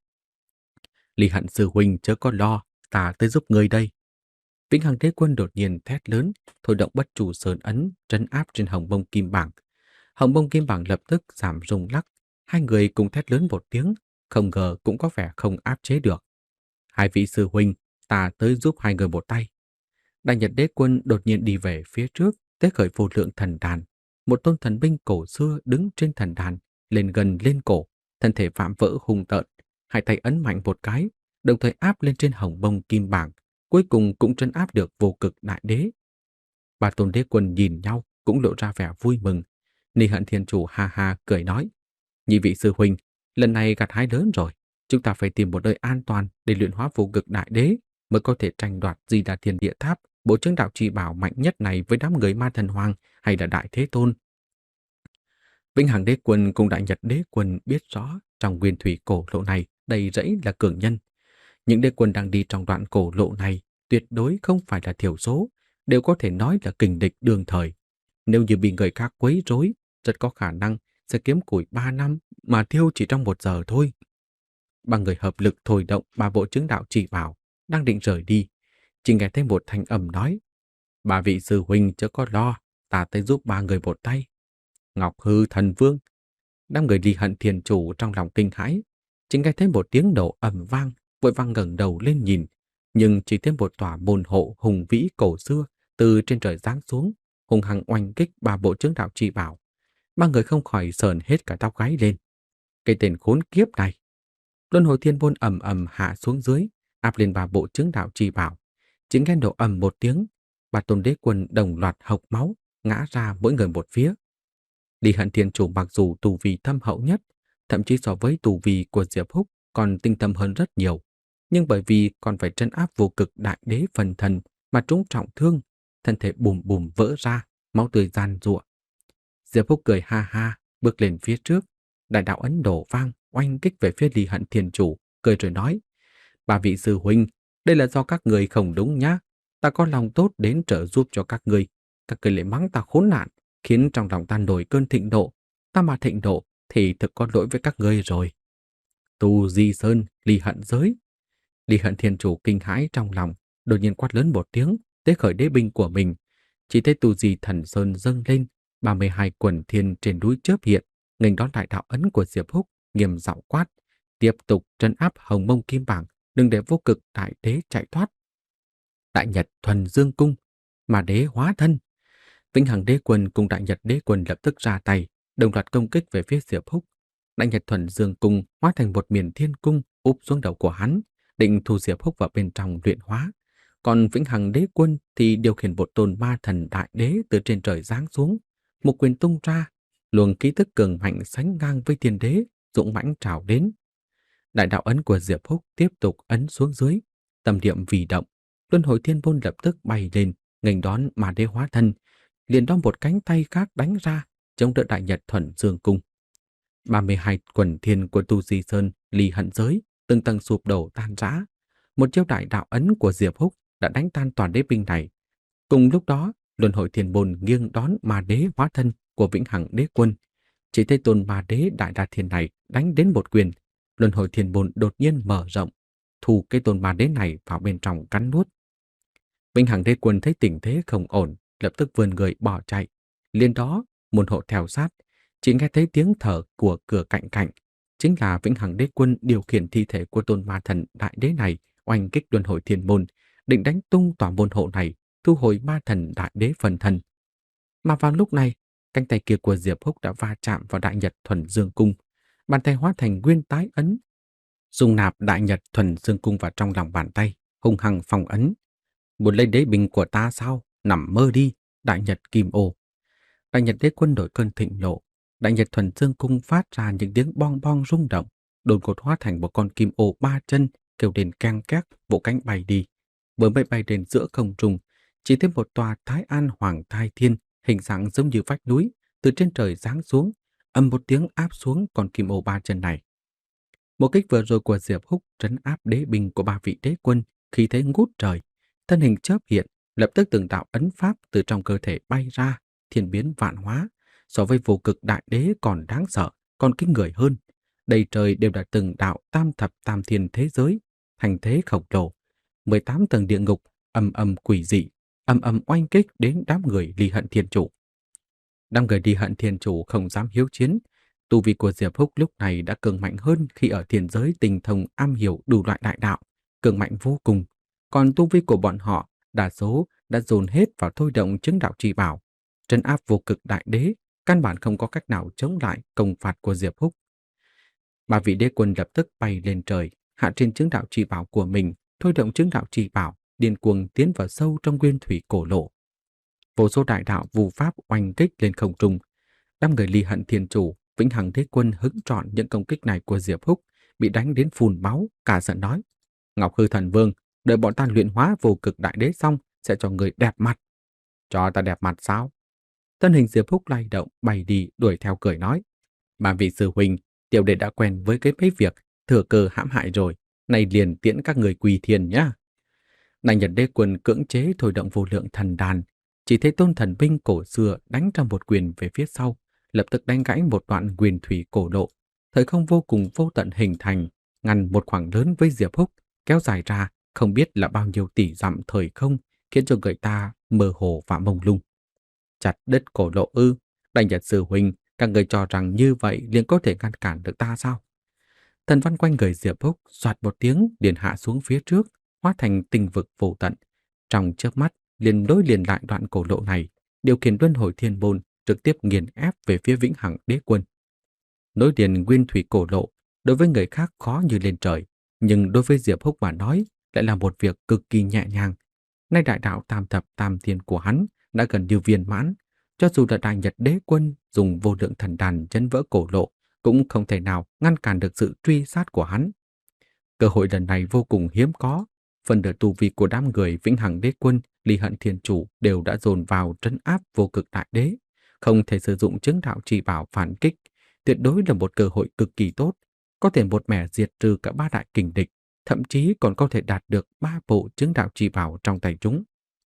Ly Hận sư huynh chớ có lo, ta tới giúp ngươi đây. Vĩnh Hằng đế quân đột nhiên thét lớn, thôi động bất chủ sơn ấn trấn áp trên hồng mông kim bảng. Hồng mông kim bảng lập tức giảm rung lắc, hai người cùng thét lớn một tiếng, không ngờ cũng có vẻ không áp chế được. Hai vị sư huynh, ta tới giúp hai người một tay. Đại nhật đế quân đột nhiên đi về phía trước, tế khởi vô lượng thần đàn. một tôn thần binh cổ xưa đứng trên thần đàn, lên gần lên cổ, thân thể vạm vỡ hung tợn, hai tay ấn mạnh một cái, đồng thời áp lên trên hồng bông kim bảng, cuối cùng cũng trấn áp được vô cực đại đế. Ba tôn đế quân nhìn nhau cũng lộ ra vẻ vui mừng. Ni Hận Thiên Chủ ha ha cười nói: "Nhị vị sư huynh, lần này gặt hái lớn rồi, chúng ta phải tìm một nơi an toàn để luyện hóa vô cực đại đế, mới có thể tranh đoạt Di Đà Thiên Địa Tháp, bộ chứng đạo trì bảo mạnh nhất này với đám người Ma Thần Hoàng hay là Đại Thế Tôn." Vĩnh Hằng Đế Quân cùng Đại Nhật Đế Quân biết rõ trong nguyên thủy cổ lộ này đầy rẫy là cường nhân. Những đế quân đang đi trong đoạn cổ lộ này tuyệt đối không phải là thiểu số, đều có thể nói là kình địch đương thời. Nếu như bị người khác quấy rối, rất có khả năng sẽ kiếm củi ba năm mà thiêu chỉ trong một giờ thôi. Ba người hợp lực thôi động ba bộ chứng đạo chỉ bảo, đang định rời đi, chỉ nghe thấy một thanh âm nói: "Ba vị sư huynh chớ có lo, ta tới giúp ba người một tay." Ngọc Hư Thần Vương. Đám người Ly Hận Thiên Chủ trong lòng kinh hãi, chỉ nghe thấy một tiếng nổ ầm vang, vội vàng ngẩng đầu lên nhìn, nhưng chỉ thấy một tòa môn hộ hùng vĩ cổ xưa từ trên trời giáng xuống, hùng hăng oanh kích ba bộ chứng đạo chỉ bảo. Ba người không khỏi sờn hết cả tóc gáy lên. Cái tên khốn kiếp này! Luân hồi thiên môn ầm ầm hạ xuống dưới, áp lên ba bộ chứng đạo chỉ bảo. Chỉ nghe nổ ầm một tiếng, ba tôn đế quân đồng loạt hộc máu, ngã ra mỗi người một phía. Ly Hận Thiên Chủ mặc dù tu vi thâm hậu nhất, thậm chí so với tu vi của Diệp Húc còn tinh thâm hơn rất nhiều, nhưng bởi vì còn phải trấn áp vô cực đại đế phần thần mà trúng trọng thương, thân thể bùm bùm vỡ ra, máu tươi giàn giụa. Diệp Húc cười ha ha, bước lên phía trước, đại đạo ấn đổ vang, oanh kích về phía Ly Hận Thiên Chủ, cười rồi nói: "Ba vị sư huynh, đây là do các người không đúng nhá. Ta có lòng tốt đến trợ giúp cho các người, các người lại mắng ta khốn nạn, khiến trong lòng ta nổi cơn thịnh nộ. Ta mà thịnh nộ thì thực có lỗi với các ngươi rồi." Tu Di Sơn, Ly Hận giới. Ly Hận Thiên Chủ kinh hãi trong lòng, đột nhiên quát lớn một tiếng, tế khởi đế binh của mình. Chỉ thấy Tu Di Thần Sơn dâng lên, ba mươi hai quần thiên trên núi chớp hiện, nghênh đón đại đạo ấn của Diệp Húc, nghiêm giọng quát: "Tiếp tục trấn áp Hồng Mông Kim Bảng, đừng để vô cực đại đế chạy thoát." Đại Nhật Thuần Dương Cung, mà đế hóa thân. Vĩnh Hằng Đế Quân cùng Đại Nhật Đế Quân lập tức ra tay, đồng loạt công kích về phía Diệp Húc. Đại Nhật Thuần Dương Cung hóa thành một miền thiên cung úp xuống đầu của hắn, định thu Diệp Húc vào bên trong luyện hóa. Còn Vĩnh Hằng Đế Quân thì điều khiển một tôn ma thần đại đế từ trên trời giáng xuống, một quyền tung ra, luồng khí tức cường mạnh sánh ngang với thiên đế, dũng mãnh trào đến. Đại đạo ấn của Diệp Húc tiếp tục ấn xuống dưới, tâm niệm vì động, luân hồi thiên môn lập tức bay lên, nghênh đón ma đế hóa thân, liền đong một cánh tay khác đánh ra, chống đỡ Đại Nhật Thuần Dương Cung. ba mươi hai quần thiên của Tu Di Sơn, Ly Hận giới, từng tầng sụp đổ tan rã. Một chiêu đại đạo ấn của Diệp Húc đã đánh tan toàn đế binh này. Cùng lúc đó, luân hồi thiên môn nghiêng đón ma đế hóa thân của Vĩnh Hằng Đế Quân. Chỉ thấy tôn ma đế đại đa thiên này đánh đến một quyền, luân hồi thiên môn đột nhiên mở rộng, thu cái tôn ma đế này vào bên trong cắn nuốt. Vĩnh Hằng Đế Quân thấy tình thế không ổn, lập tức vươn người bỏ chạy. Liền đó, môn hộ theo sát, chỉ nghe thấy tiếng thở của cửa cạnh cạnh, chính là Vĩnh Hằng Đế Quân điều khiển thi thể của tôn ma thần đại đế này oanh kích luân hồi thiên môn, định đánh tung tòa môn hộ này, thu hồi ma thần đại đế phần thần. Mà vào lúc này, cánh tay kia của Diệp Húc đã va chạm vào Đại Nhật Thuần Dương Cung, bàn tay hóa thành nguyên tái ấn, dung nạp Đại Nhật Thuần Dương Cung vào trong lòng bàn tay, hung hăng phong ấn. "Muốn lấy đế binh của ta sao? Nằm mơ đi, Đại Nhật Kim Ô." Đại Nhật Đế Quân đổi cơn thịnh nộ, Đại Nhật Thuần Dương Cung phát ra những tiếng bong bong rung động, đột ngột hóa thành một con kim ô ba chân, kêu đến keng két, vỗ cánh bay đi. Vừa mới bay đến giữa không trung, chỉ thấy một tòa Thái An Hoàng Thai Thiên, hình dạng giống như vách núi, từ trên trời giáng xuống, ầm một tiếng áp xuống con kim ô ba chân này. Một kích vừa rồi của Diệp Húc trấn áp đế binh của ba vị đế quân, khí thế ngút trời, thân hình chớp hiện, lập tức từng đạo ấn pháp từ trong cơ thể bay ra, thiên biến vạn hóa, so với vô cực đại đế còn đáng sợ, còn kinh người hơn. Đầy trời đều là từng đạo tam thập tam thiên thế giới, thành thế khổng lồ, mười tám tầng địa ngục, âm âm quỷ dị, âm âm oanh kích đến đám người Ly Hận Thiên Chủ. Đám người Ly Hận Thiên Chủ không dám hiếu chiến, tu vi của Diệp Húc lúc này đã cường mạnh hơn khi ở thiên giới tinh thông am hiểu đủ loại đại đạo, cường mạnh vô cùng. Còn tu vi của bọn họ, đa số đã dồn hết vào thôi động chứng đạo trì bảo, trấn áp vô cực đại đế, căn bản không có cách nào chống lại công phạt của Diệp Húc. Ba vị đế quân lập tức bay lên trời, hạ trên chứng đạo trì bảo của mình, thôi động chứng đạo trì bảo, điên cuồng tiến vào sâu trong nguyên thủy cổ lộ. Vô số đại đạo vù pháp oanh kích lên không trung. Đám người Ly Hận Thiên Chủ, Vĩnh Hằng Đế Quân hứng trọn những công kích này của Diệp Húc, bị đánh đến phun máu, cả giận nói: Ngọc Hư Thần Vương, đợi bọn ta luyện hóa vô cực đại đế xong sẽ cho người đẹp mặt. Cho ta đẹp mặt sao? Thân hình Diệp Húc lay động bay đi, đuổi theo cười nói: Mà vị sư huynh, tiểu đệ đã quen với cái mấy việc thừa cơ hãm hại rồi, này liền tiễn các người quỳ thiền nhá. Đại Nhật Đế Quân cưỡng chế thôi động vô lượng thần đàn, chỉ thấy tôn thần binh cổ xưa đánh trong một quyền về phía sau, lập tức đánh gãy một đoạn quyền thủy cổ lộ. Thời không vô cùng vô tận hình thành, ngăn một khoảng lớn với Diệp Húc, kéo dài ra không biết là bao nhiêu tỷ dặm thời không, khiến cho người ta mơ hồ và mông lung. Chặt đứt cổ lộ ư? Đại Nhật sư huynh, các người cho rằng như vậy liền có thể ngăn cản được ta sao? Thần văn quanh người Diệp Húc soạt một tiếng liền hạ xuống phía trước, hóa thành tinh vực vô tận. Trong chớp mắt liền đối liền lại đoạn cổ lộ này, điều khiển luân hồi thiên môn trực tiếp nghiền ép về phía Vĩnh Hằng Đế Quân. Nối liền nguyên thủy cổ lộ đối với người khác khó như lên trời, nhưng đối với Diệp Húc mà nói lại là một việc cực kỳ nhẹ nhàng. Nay đại đạo tam thập tam thiên của hắn đã gần như viên mãn, cho dù là Đại Nhật Đế Quân dùng vô lượng thần đàn chấn vỡ cổ lộ cũng không thể nào ngăn cản được sự truy sát của hắn. Cơ hội lần này vô cùng hiếm có, phần nửa tu vi của đám người Vĩnh Hằng Đế Quân, Ly Hận Thiên Chủ đều đã dồn vào trấn áp vô cực đại đế, không thể sử dụng chứng đạo trì bảo phản kích, tuyệt đối là một cơ hội cực kỳ tốt, có thể một mẻ diệt trừ cả ba đại kình địch, thậm chí còn có thể đạt được ba bộ chứng đạo trì bảo trong tay chúng.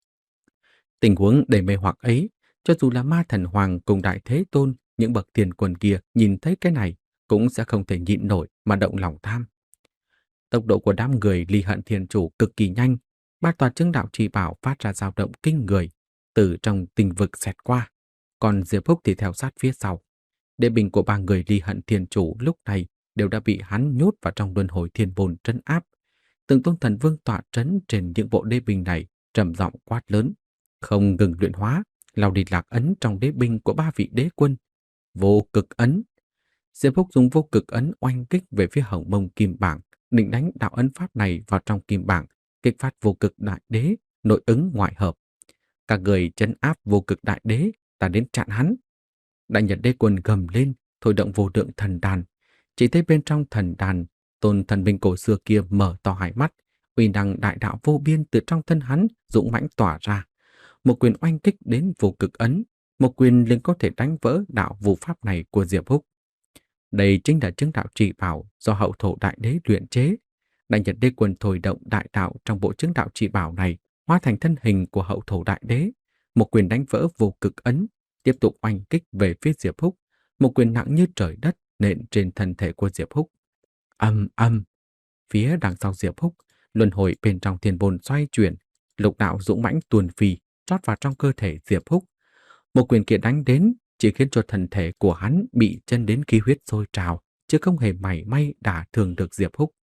Tình huống đầy mê hoặc ấy, cho dù là Ma Thần Hoàng cùng Đại Thế Tôn, những bậc tiền quân kia nhìn thấy cái này cũng sẽ không thể nhịn nổi mà động lòng tham. Tốc độ của đám người Ly Hận Thiên Chủ cực kỳ nhanh, ba tòa chứng đạo trì bảo phát ra dao động kinh người, từ trong tinh vực xẹt qua, còn Diệp Húc thì theo sát phía sau. Đế binh của ba người Ly Hận Thiên Chủ lúc này đều đã bị hắn nhốt vào trong luân hồi thiên môn trấn áp. Từng tôn thần vương tọa trấn trên những bộ đế binh này trầm giọng quát lớn, không ngừng luyện hóa, lao đi lạc ấn trong đế binh của ba vị đế quân. Vô cực ấn. Diệp Húc dùng vô cực ấn oanh kích về phía Hồng Mông Kim Bảng, định đánh đạo ấn pháp này vào trong Kim Bảng, kích phát vô cực đại đế, nội ứng ngoại hợp. Các người trấn áp vô cực đại đế, ta đến chặn hắn. Đại Nhật Đế Quân gầm lên, thôi động vô lượng thần đàn. Chỉ thấy bên trong thần đàn, tôn thần binh cổ xưa kia mở to hai mắt, uy năng đại đạo vô biên từ trong thân hắn dũng mãnh tỏa ra. Một quyền oanh kích đến vô cực ấn, một quyền liền có thể đánh vỡ đạo vũ pháp này của Diệp Húc. Đây chính là chứng đạo trì bảo do hậu thổ đại đế luyện chế. Đại Nhật Đế Quân thôi động đại đạo trong bộ chứng đạo trì bảo này, hóa thành thân hình của hậu thổ đại đế, một quyền đánh vỡ vô cực ấn, tiếp tục oanh kích về phía Diệp Húc, một quyền nặng như trời đất nện trên thân thể của Diệp Húc. Âm âm, phía đằng sau Diệp Húc, luân hồi bên trong thiên môn xoay chuyển, lục đạo dũng mãnh tuôn phi trót vào trong cơ thể Diệp Húc. Một quyền kia đánh đến chỉ khiến cho thân thể của hắn bị chân đến khí huyết sôi trào, chứ không hề mảy may đả thương được Diệp Húc.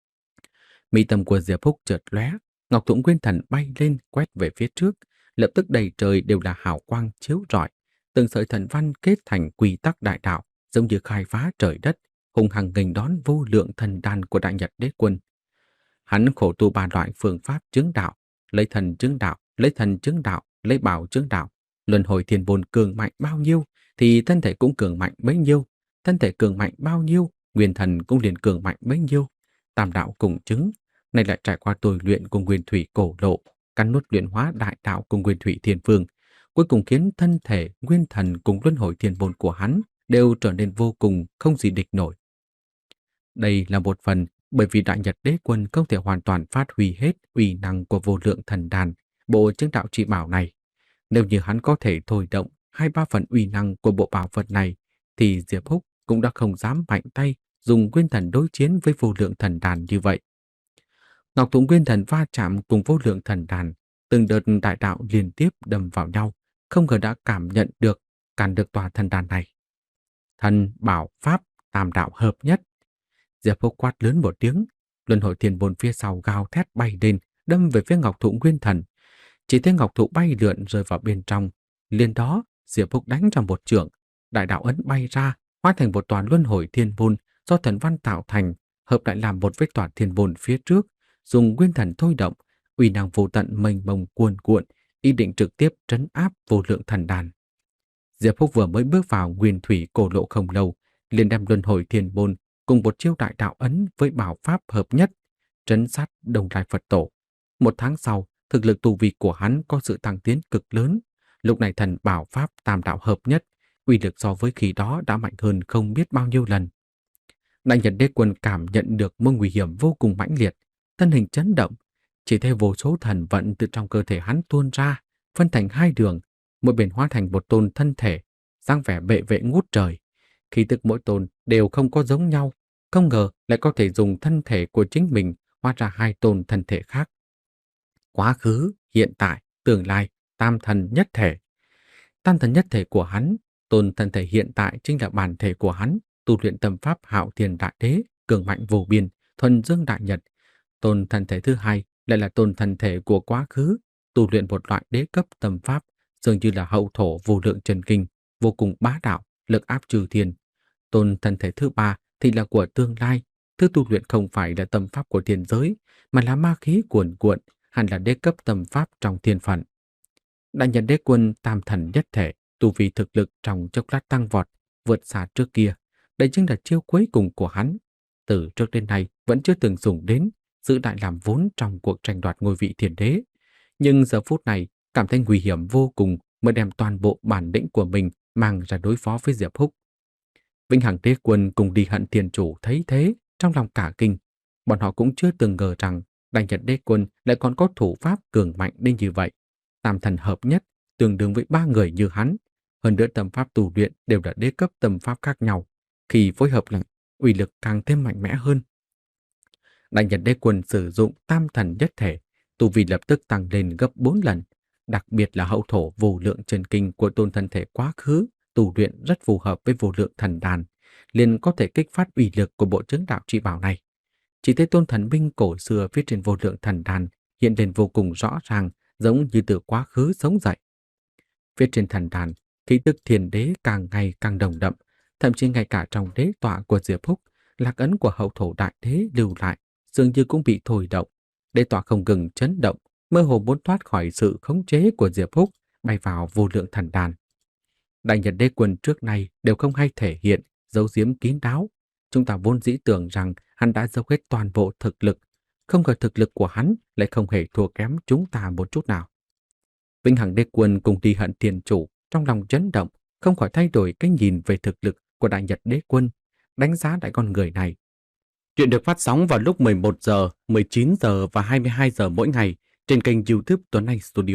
Mi tâm của Diệp Húc chợt lóe, Ngọc Thụ Nguyên Thần bay lên quét về phía trước, lập tức đầy trời đều là hào quang chiếu rọi, từng sợi thần văn kết thành quy tắc đại đạo, giống như khai phá trời đất, hùng hằng nghênh đón vô lượng thần đàn của Đại Nhật Đế Quân. Hắn khổ tu ba loại phương pháp chứng đạo, lấy thần chứng đạo, lấy thần chứng đạo, lấy bảo chứng đạo. Luân hồi thiên môn cường mạnh bao nhiêu thì thân thể cũng cường mạnh bấy nhiêu, thân thể cường mạnh bao nhiêu, nguyên thần cũng liền cường mạnh bấy nhiêu. Tam đạo cùng chứng, nay lại trải qua tôi luyện cùng nguyên thủy cổ lộ, cắn nuốt luyện hóa đại đạo cùng nguyên thủy thiên phương, cuối cùng khiến thân thể, nguyên thần cùng luân hồi thiên môn của hắn đều trở nên vô cùng không gì địch nổi. Đây là một phần bởi vì Đại Nhật Đế Quân không thể hoàn toàn phát huy hết uy năng của vô lượng thần đàn, bộ chứng đạo trì bảo này. Nếu như hắn có thể thôi động hai ba phần uy năng của bộ bảo vật này, thì Diệp Húc cũng đã không dám mạnh tay dùng nguyên thần đối chiến với vô lượng thần đàn như vậy. Ngọc Thụ Nguyên Thần va chạm cùng vô lượng thần đàn, từng đợt đại đạo liên tiếp đâm vào nhau, không ngờ đã cảm nhận được, cản được tòa thần đàn này. Thần, bảo, pháp, tam đạo hợp nhất. Diệp Húc quát lớn một tiếng, luân hồi thiên môn phía sau gào thét bay lên, đâm về phía Ngọc Thụ Nguyên Thần. Chỉ thấy ngọc thụ bay lượn rơi vào bên trong, liền đó Diệp Húc đánh ra một chưởng, đại đạo ấn bay ra, hóa thành một tòa luân hồi thiên môn do thần văn tạo thành, hợp lại làm một với tòa thiên môn phía trước, dùng nguyên thần thôi động, uy năng vô tận mênh mông cuồn cuộn, ý định trực tiếp trấn áp vô lượng thần đàn. Diệp Phúc vừa mới bước vào nguyên thủy cổ lộ không lâu, liền đem luân hồi thiên môn cùng một chiêu đại đạo ấn với bảo pháp hợp nhất, trấn sát Đông Lai Phật Tổ. Một tháng sau, thực lực tu vi của hắn có sự tăng tiến cực lớn. Lúc này thần bảo pháp tam đạo hợp nhất, uy lực so với khi đó đã mạnh hơn không biết bao nhiêu lần. Đại Nhật Đế Quân cảm nhận được mối nguy hiểm vô cùng mãnh liệt, thân hình chấn động, chỉ thấy vô số thần vận từ trong cơ thể hắn tuôn ra, phân thành hai đường, mỗi bên hóa thành một tôn thân thể, dáng vẻ bệ vệ ngút trời. Khí tức mỗi tôn đều không có giống nhau, không ngờ lại có thể dùng thân thể của chính mình hóa ra hai tôn thân thể khác. Quá khứ, hiện tại, tương lai, tam thần nhất thể. Tam thần nhất thể của hắn, tôn thân thể hiện tại chính là bản thể của hắn, tu luyện tâm pháp Hạo Thiên Đại Đế, cường mạnh vô biên, thuần dương đại nhật. Tôn thân thể thứ hai lại là tôn thân thể của quá khứ, tu luyện một loại đế cấp tâm pháp, dường như là hậu thổ vô lượng chân kinh, vô cùng bá đạo, lực áp trừ thiên. Tôn thân thể thứ ba thì là của tương lai, thứ tu luyện không phải là tâm pháp của thiên giới, mà là ma khí cuồn cuộn, hẳn là đế cấp tâm pháp trong thiên phận. Đại Nhật Đế Quân tam thần nhất thể, tu vi thực lực trong chốc lát tăng vọt, vượt xa trước kia. Đây chính là chiêu cuối cùng của hắn. Từ trước đến nay vẫn chưa từng dùng đến, giữ đại làm vốn trong cuộc tranh đoạt ngôi vị thiên đế. Nhưng giờ phút này, cảm thấy nguy hiểm vô cùng mới đem toàn bộ bản lĩnh của mình mang ra đối phó với Diệp Húc. Vĩnh Hằng Đế Quân cùng Đi Hận Thiên Chủ thấy thế, trong lòng cả kinh. Bọn họ cũng chưa từng ngờ rằng Đại Nhật Đế Quân lại còn có thủ pháp cường mạnh đến như vậy. Tam thần hợp nhất, tương đương với ba người như hắn. Hơn nữa tâm pháp tu luyện đều là đế cấp tâm pháp khác nhau. Khi phối hợp lại, uy lực càng thêm mạnh mẽ hơn. Đại Nhật Đế Quân sử dụng tam thần nhất thể, tu vi lập tức tăng lên gấp bốn lần. Đặc biệt là hậu thổ vô lượng chân kinh của tôn thân thể quá khứ, tu luyện rất phù hợp với vô lượng thần đàn, liền có thể kích phát uy lực của bộ chứng đạo trị bảo này. Chỉ thấy tôn thần binh cổ xưa phía trên vô lượng thần đàn hiện lên vô cùng rõ ràng, giống như từ quá khứ sống dậy. Phía trên thần đàn, khí tức thiên đế càng ngày càng đồng đậm, thậm chí ngay cả trong đế tọa của Diệp Húc, lạc ấn của hậu thổ đại đế lưu lại, dường như cũng bị thổi động. Đế tọa không ngừng chấn động, mơ hồ muốn thoát khỏi sự khống chế của Diệp Húc, bay vào vô lượng thần đàn. Đại Nhật Đế Quân trước nay đều không hay thể hiện, giấu giếm kín đáo. Chúng ta vốn dĩ tưởng rằng hắn đã dốc hết toàn bộ thực lực, không ngờ thực lực của hắn lại không hề thua kém chúng ta một chút nào. Vĩnh Hằng Đế Quân cùng Đi Hận Thiên Chủ trong lòng chấn động, không khỏi thay đổi cái nhìn về thực lực của Đại Nhật Đế Quân, đánh giá đại con người này. Chuyện được phát sóng vào lúc mười một giờ, mười chín giờ và hai mươi hai giờ mỗi ngày trên kênh YouTube Tuấn Anh Studio.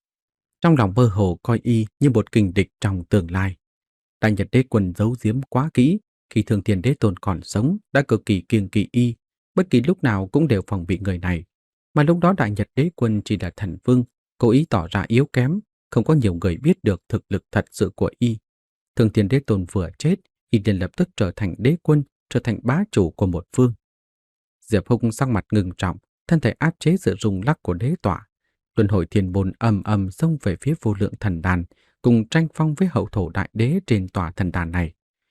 Trong lòng mơ hồ coi y như một kình địch trong tương lai. Đại Nhật Đế Quân giấu giếm quá kỹ, khi Thương Thiên Đế Tôn còn sống đã cực kỳ kiêng kỵ y, bất kỳ lúc nào cũng đều phòng bị người này. Mà lúc đó Đại Nhật Đế Quân chỉ là thần vương, cố ý tỏ ra yếu kém, không có nhiều người biết được thực lực thật sự của y. Thương Thiên Đế Tôn vừa chết, y liền lập tức trở thành đế quân, trở thành bá chủ của một phương. Diệp Húc sắc mặt ngưng trọng, thân thể áp chế sự rung lắc của đế tọa. Luân hồi thiên bồn ầm ầm xông về phía vô lượng thần đàn, cùng tranh phong với hậu thổ đại đế trên tòa thần đàn này.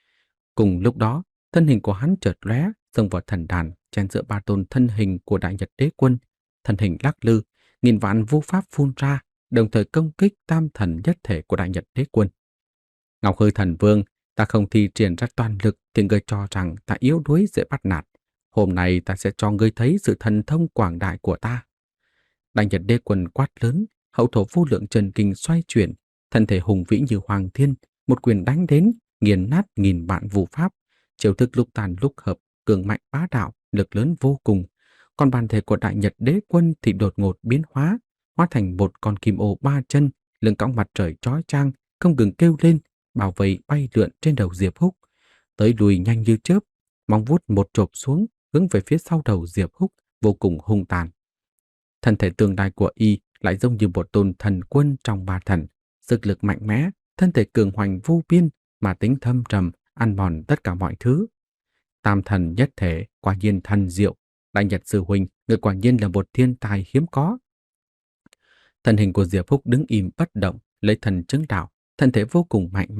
Cùng lúc đó, thân hình của hắn chợt lóe, xông vào thần đàn, chen giữa ba tôn thân hình của Đại Nhật Đế Quân. Thân hình lắc lư, nghìn vạn vô pháp phun ra, đồng thời công kích tam thần nhất thể của Đại Nhật Đế Quân. Ngọc Hơi Thần Vương, ta không thi triển ra toàn lực thì ngươi cho rằng ta yếu đuối dễ bắt nạt. Hôm nay ta sẽ cho ngươi thấy sự thần thông quảng đại của ta. Đại Nhật Đế Quân quát lớn, hậu thổ vô lượng chân kinh xoay chuyển, thân thể hùng vĩ như hoàng thiên, một quyền đánh đến, nghiền nát nghìn vạn vũ pháp, chiêu thức lúc tàn lúc hợp, cường mạnh bá đạo, lực lớn vô cùng. Còn bản thể của Đại Nhật Đế Quân thì đột ngột biến hóa, hóa thành một con kim ô ba chân, lưng cõng mặt trời chói chang, không ngừng kêu lên, bảo vệ bay lượn trên đầu Diệp Húc, tới lùi nhanh như chớp, móng vuốt một chộp xuống, hướng về phía sau đầu Diệp Húc, vô cùng hung tàn. Thân thể tương lai của y lại giống như một tôn thần quân trong ba thần, sức lực mạnh mẽ, thân thể cường hoành vô biên, mà tính thâm trầm, ăn mòn tất cả mọi thứ. Tam thần nhất thể, quả nhiên thần diệu. Đại Nhật Sư huynh, người quả nhiên là một thiên tài hiếm có. Thân hình của Diệp Húc đứng im bất động, lấy thần chứng đạo, thân thể vô cùng mạnh mẽ,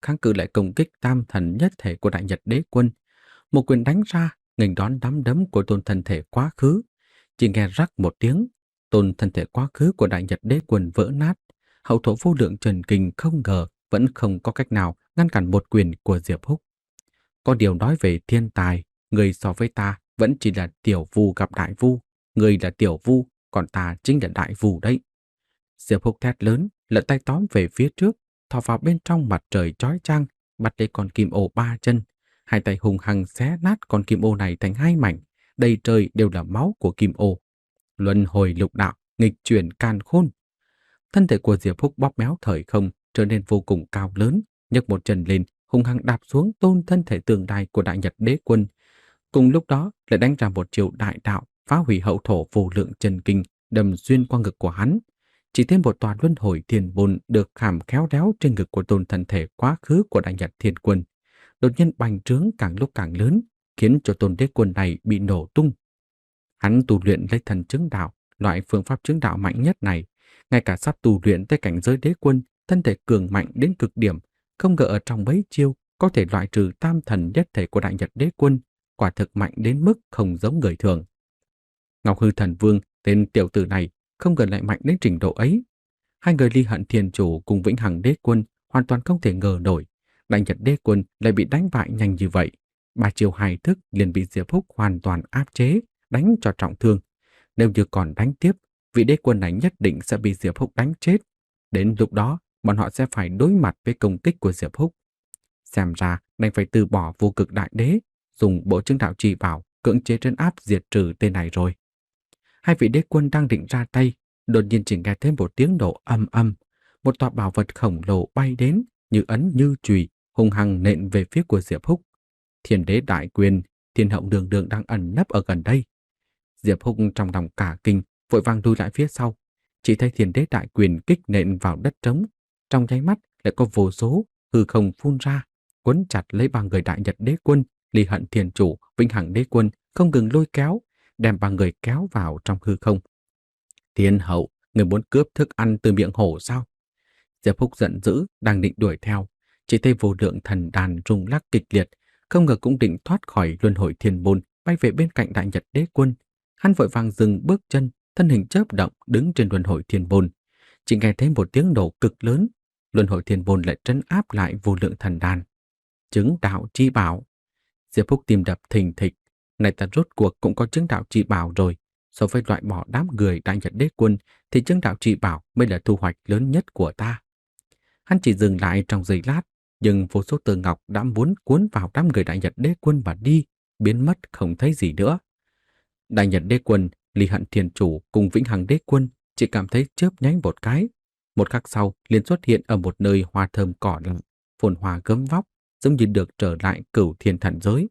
kháng cự lại công kích tam thần nhất thể của Đại Nhật Đế Quân. Một quyền đánh ra, nghênh đón nắm đấm của tôn thân thể quá khứ. Chỉ nghe rắc một tiếng, tôn thân thể quá khứ của Đại Nhật Đế Quân vỡ nát. Hậu thổ vô lượng Trần Kinh không ngờ vẫn không có cách nào ngăn cản một quyền của Diệp Húc. Có điều nói về thiên tài, người so với ta vẫn chỉ là tiểu vu gặp đại vu, người là tiểu vu, còn ta chính là đại vu đấy. Diệp Húc thét lớn, lật tay tóm về phía trước, thò vào bên trong mặt trời chói chang, bắt lấy con kim ô ba chân. Hai tay hùng hăng xé nát con kim ô này thành hai mảnh, đầy trời đều là máu của kim ô. Luân hồi lục đạo, nghịch chuyển càn khôn. Thân thể của Diệp Húc bóp méo thời không, trở nên vô cùng cao lớn, nhấc một chân lên, hung hăng đạp xuống tôn thân thể tường đài của Đại Nhật Đế Quân. Cùng lúc đó lại đánh ra một chiêu đại đạo, phá hủy hậu thổ vô lượng chân kinh, đâm xuyên qua ngực của hắn. Chỉ thêm một tòa luân hồi thiên bồn được khảm khéo léo trên ngực của tôn thân thể quá khứ của Đại Nhật Thiên Quân. Đột nhiên bành trướng càng lúc càng lớn, khiến cho tôn đế quân này bị nổ tung. Hắn tu luyện lấy thần chứng đạo, loại phương pháp chứng đạo mạnh nhất này, ngay cả sắp tu luyện tới cảnh giới đế quân, thân thể cường mạnh đến cực điểm, không ngờ ở trong mấy chiêu có thể loại trừ tam thần nhất thể của Đại Nhật Đế Quân, quả thực mạnh đến mức không giống người thường. Ngọc Hư Thần Vương, tên tiểu tử này, không ngờ lại mạnh đến trình độ ấy. Hai người Ly Hận Thiên Chủ cùng Vĩnh Hằng Đế Quân hoàn toàn không thể ngờ nổi, Đại Nhật Đế Quân lại bị đánh bại nhanh như vậy. Ba chiêu hai thức liền bị Diệp Húc hoàn toàn áp chế, đánh cho trọng thương. Nếu như còn đánh tiếp, vị đế quân này nhất định sẽ bị Diệp Húc đánh chết. Đến lúc đó, bọn họ sẽ phải đối mặt với công kích của Diệp Húc. Xem ra đành phải từ bỏ vô cực đại đế, dùng bộ chứng đạo trì bảo cưỡng chế trấn áp diệt trừ tên này rồi. Hai vị đế quân đang định ra tay, đột nhiên chỉ nghe thêm một tiếng nổ âm âm, một tòa bảo vật khổng lồ bay đến, như ấn như chùy, hung hăng nện về phía của Diệp Húc. Thiên đế đại quyền, Thiên hậu đường đường đang ẩn nấp ở gần đây. Diệp Húc trong lòng cả kinh, vội vàng lùi lại phía sau. Chỉ thấy thiên đế đại quyền kích nện vào đất trống, trong nháy mắt lại có vô số hư không phun ra, quấn chặt lấy ba người Đại Nhật Đế Quân, Ly Hận Thiên Chủ, Vĩnh Hằng Đế Quân, không ngừng lôi kéo, đem ba người kéo vào trong hư không. Thiên hậu, người muốn cướp thức ăn từ miệng hổ sao? Diệp Húc giận dữ, đang định đuổi theo, chỉ thấy vô lượng thần đàn rung lắc kịch liệt, không ngờ cũng định thoát khỏi luân hồi thiên môn, bay về bên cạnh Đại Nhật Đế Quân. Hắn vội vàng dừng bước chân, thân hình chớp động đứng trên luân hồi thiên môn. Chỉ nghe thấy một tiếng nổ cực lớn, luân hồi thiên môn lại trấn áp lại vô lượng thần đàn. Chứng đạo chi bảo. Diệp Húc tim đập thình thịch, này ta rốt cuộc cũng có chứng đạo chi bảo rồi. So với loại bỏ đám người Đại Nhật Đế Quân thì chứng đạo chi bảo mới là thu hoạch lớn nhất của ta. Hắn chỉ dừng lại trong giây lát, nhưng vô số tơ ngọc đã muốn cuốn vào đám người Đại Nhật Đế Quân mà đi, biến mất không thấy gì nữa. Đại Nhật Đế Quân, Ly Hận Thiên Chủ cùng Vĩnh Hằng Đế Quân chỉ cảm thấy chớp nháy một cái, một khắc sau liền xuất hiện ở một nơi hoa thơm cỏ lạ, phồn hoa gấm vóc, giống như được trở lại Cửu Thiên Thần giới.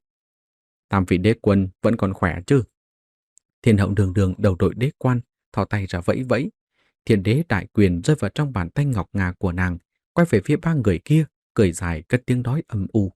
Tam vị đế quân vẫn còn khỏe chứ? Thiên hậu đường đường đầu đội đế quan, thò tay ra vẫy vẫy. Thiên đế đại quyền rơi vào trong bàn tay ngọc ngà của nàng, quay về phía ba người kia, cười dài cất tiếng nói âm u.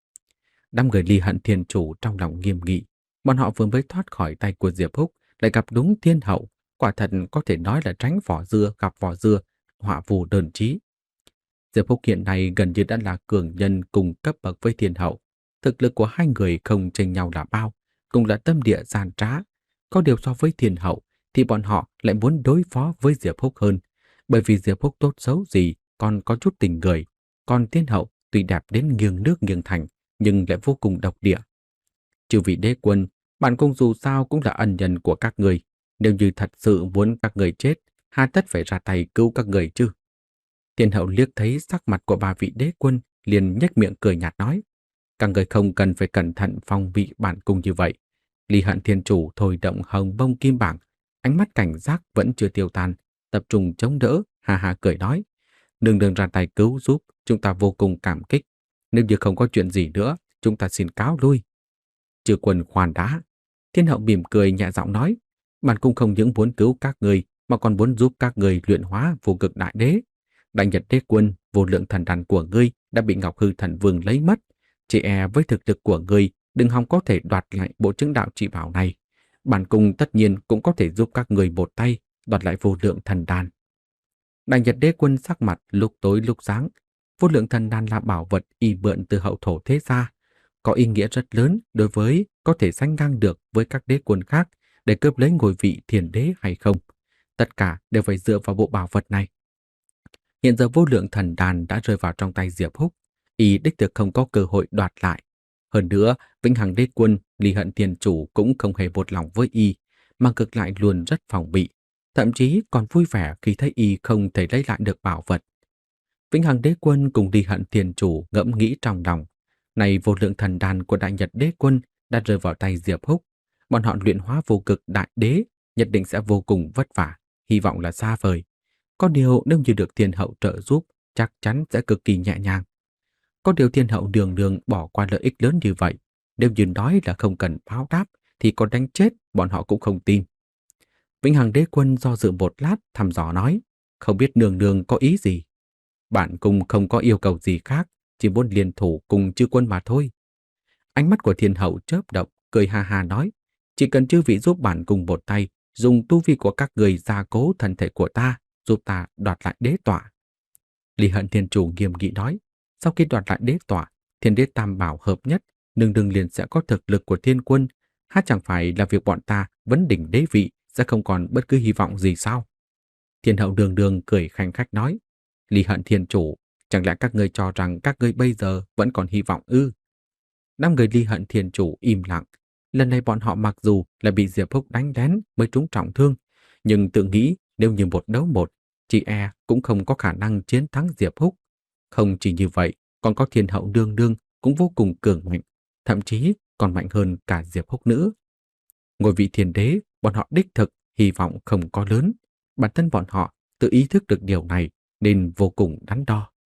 Đám người Ly Hận Thiên Chủ trong lòng nghiêm nghị, bọn họ vừa mới thoát khỏi tay của Diệp Húc, lại gặp đúng thiên hậu, quả thật có thể nói là tránh vỏ dưa gặp vỏ dưa, họa phù đơn chí. Diệp Húc hiện nay gần như đã là cường nhân cùng cấp bậc với thiên hậu. Thực lực của hai người không chênh nhau là bao, cùng là tâm địa gian trá. Có điều so với thiên hậu thì bọn họ lại muốn đối phó với Diệp Húc hơn, bởi vì Diệp Húc tốt xấu gì còn có chút tình người, còn thiên hậu tuy đẹp đến nghiêng nước nghiêng thành nhưng lại vô cùng độc địa. Chư vị đế quân, bản cung dù sao cũng là ân nhân của các người, nếu như thật sự muốn các người chết, hà tất phải ra tay cứu các người chứ? Thiên hậu liếc thấy sắc mặt của ba vị đế quân, liền nhếch miệng cười nhạt nói: các người không cần phải cẩn thận phòng bị bản cung như vậy. Ly Hận Thiên Chủ thôi động hồng bông kim bảng, ánh mắt cảnh giác vẫn chưa tiêu tan, tập trung chống đỡ, hà hà cười nói: đừng đừng ra tay cứu giúp, chúng ta vô cùng cảm kích. Nếu như không có chuyện gì nữa, chúng ta xin cáo lui. Chư quân khoan đã. Thiên hậu mỉm cười nhẹ giọng nói: bản cung không những muốn cứu các người, mà còn muốn giúp các người luyện hóa vô cực đại đế. Đại Nhật Đế Quân, vô lượng thần đàn của ngươi đã bị Ngọc Hư Thần Vương lấy mất. Chỉ e với thực lực của ngươi, đừng hòng có thể đoạt lại bộ chứng đạo chỉ bảo này. Bản cung tất nhiên cũng có thể giúp các người một tay đoạt lại vô lượng thần đàn. Đại Nhật Đế Quân sắc mặt lúc tối lúc sáng, Vô lượng thần đan là bảo vật y mượn từ hậu thổ thế gia, có ý nghĩa rất lớn đối với có thể sánh ngang được với các đế quân khác để cướp lấy ngôi vị thiền đế hay không. Tất cả đều phải dựa vào bộ bảo vật này. Hiện giờ vô lượng thần đàn đã rơi vào trong tay Diệp Húc, y đích thực không có cơ hội đoạt lại. Hơn nữa, Vĩnh Hằng Đế Quân, Ly Hận Tiền Chủ cũng không hề một lòng với y, mà ngược lại luôn rất phòng bị, thậm chí còn vui vẻ khi thấy y không thể lấy lại được bảo vật. Vĩnh Hằng Đế Quân cùng Ly Hận Tiền Chủ ngẫm nghĩ trong lòng, này vô lượng thần đàn của Đại Nhật Đế Quân đã rơi vào tay Diệp Húc, bọn họ luyện hóa vô cực đại đế nhất định sẽ vô cùng vất vả, hy vọng là xa vời. Có điều nếu như được thiên hậu trợ giúp, chắc chắn sẽ cực kỳ nhẹ nhàng. Có điều thiên hậu đường đường bỏ qua lợi ích lớn như vậy, nếu như nói là không cần báo đáp thì có đánh chết bọn họ cũng không tin. Vĩnh Hằng Đế Quân do dự một lát thăm dò nói, không biết nương nương có ý gì. Bạn cùng không có yêu cầu gì khác, chỉ muốn liên thủ cùng chư quân mà thôi. Ánh mắt của thiên hậu chớp động, cười ha ha nói, chỉ cần chư vị giúp bản cùng một tay, dùng tu vi của các người gia cố thân thể của ta, giúp ta đoạt lại đế tọa. Lý Hận Thiên Chủ nghiêm nghị nói, sau khi đoạt lại đế tọa, thiên đế tam bảo hợp nhất, nương nương liền sẽ có thực lực của thiên quân, hát chẳng phải là việc bọn ta vấn đỉnh đế vị sẽ không còn bất cứ hy vọng gì sao? Thiên hậu đường đường cười khanh khách nói, Lý Hận Thiên Chủ, chẳng lẽ các ngươi cho rằng các ngươi bây giờ vẫn còn hy vọng ư? Năm người Ly Hận Thiên Chủ im lặng. Lần này bọn họ mặc dù là bị Diệp Húc đánh lén mới trúng trọng thương, nhưng tự nghĩ nếu như một đấu một, chị e cũng không có khả năng chiến thắng Diệp Húc. Không chỉ như vậy, còn có thiên hậu đương đương cũng vô cùng cường mạnh, thậm chí còn mạnh hơn cả Diệp Húc nữa. Ngôi vị thiên đế, bọn họ đích thực hy vọng không có lớn. Bản thân bọn họ tự ý thức được điều này nên vô cùng đắn đo.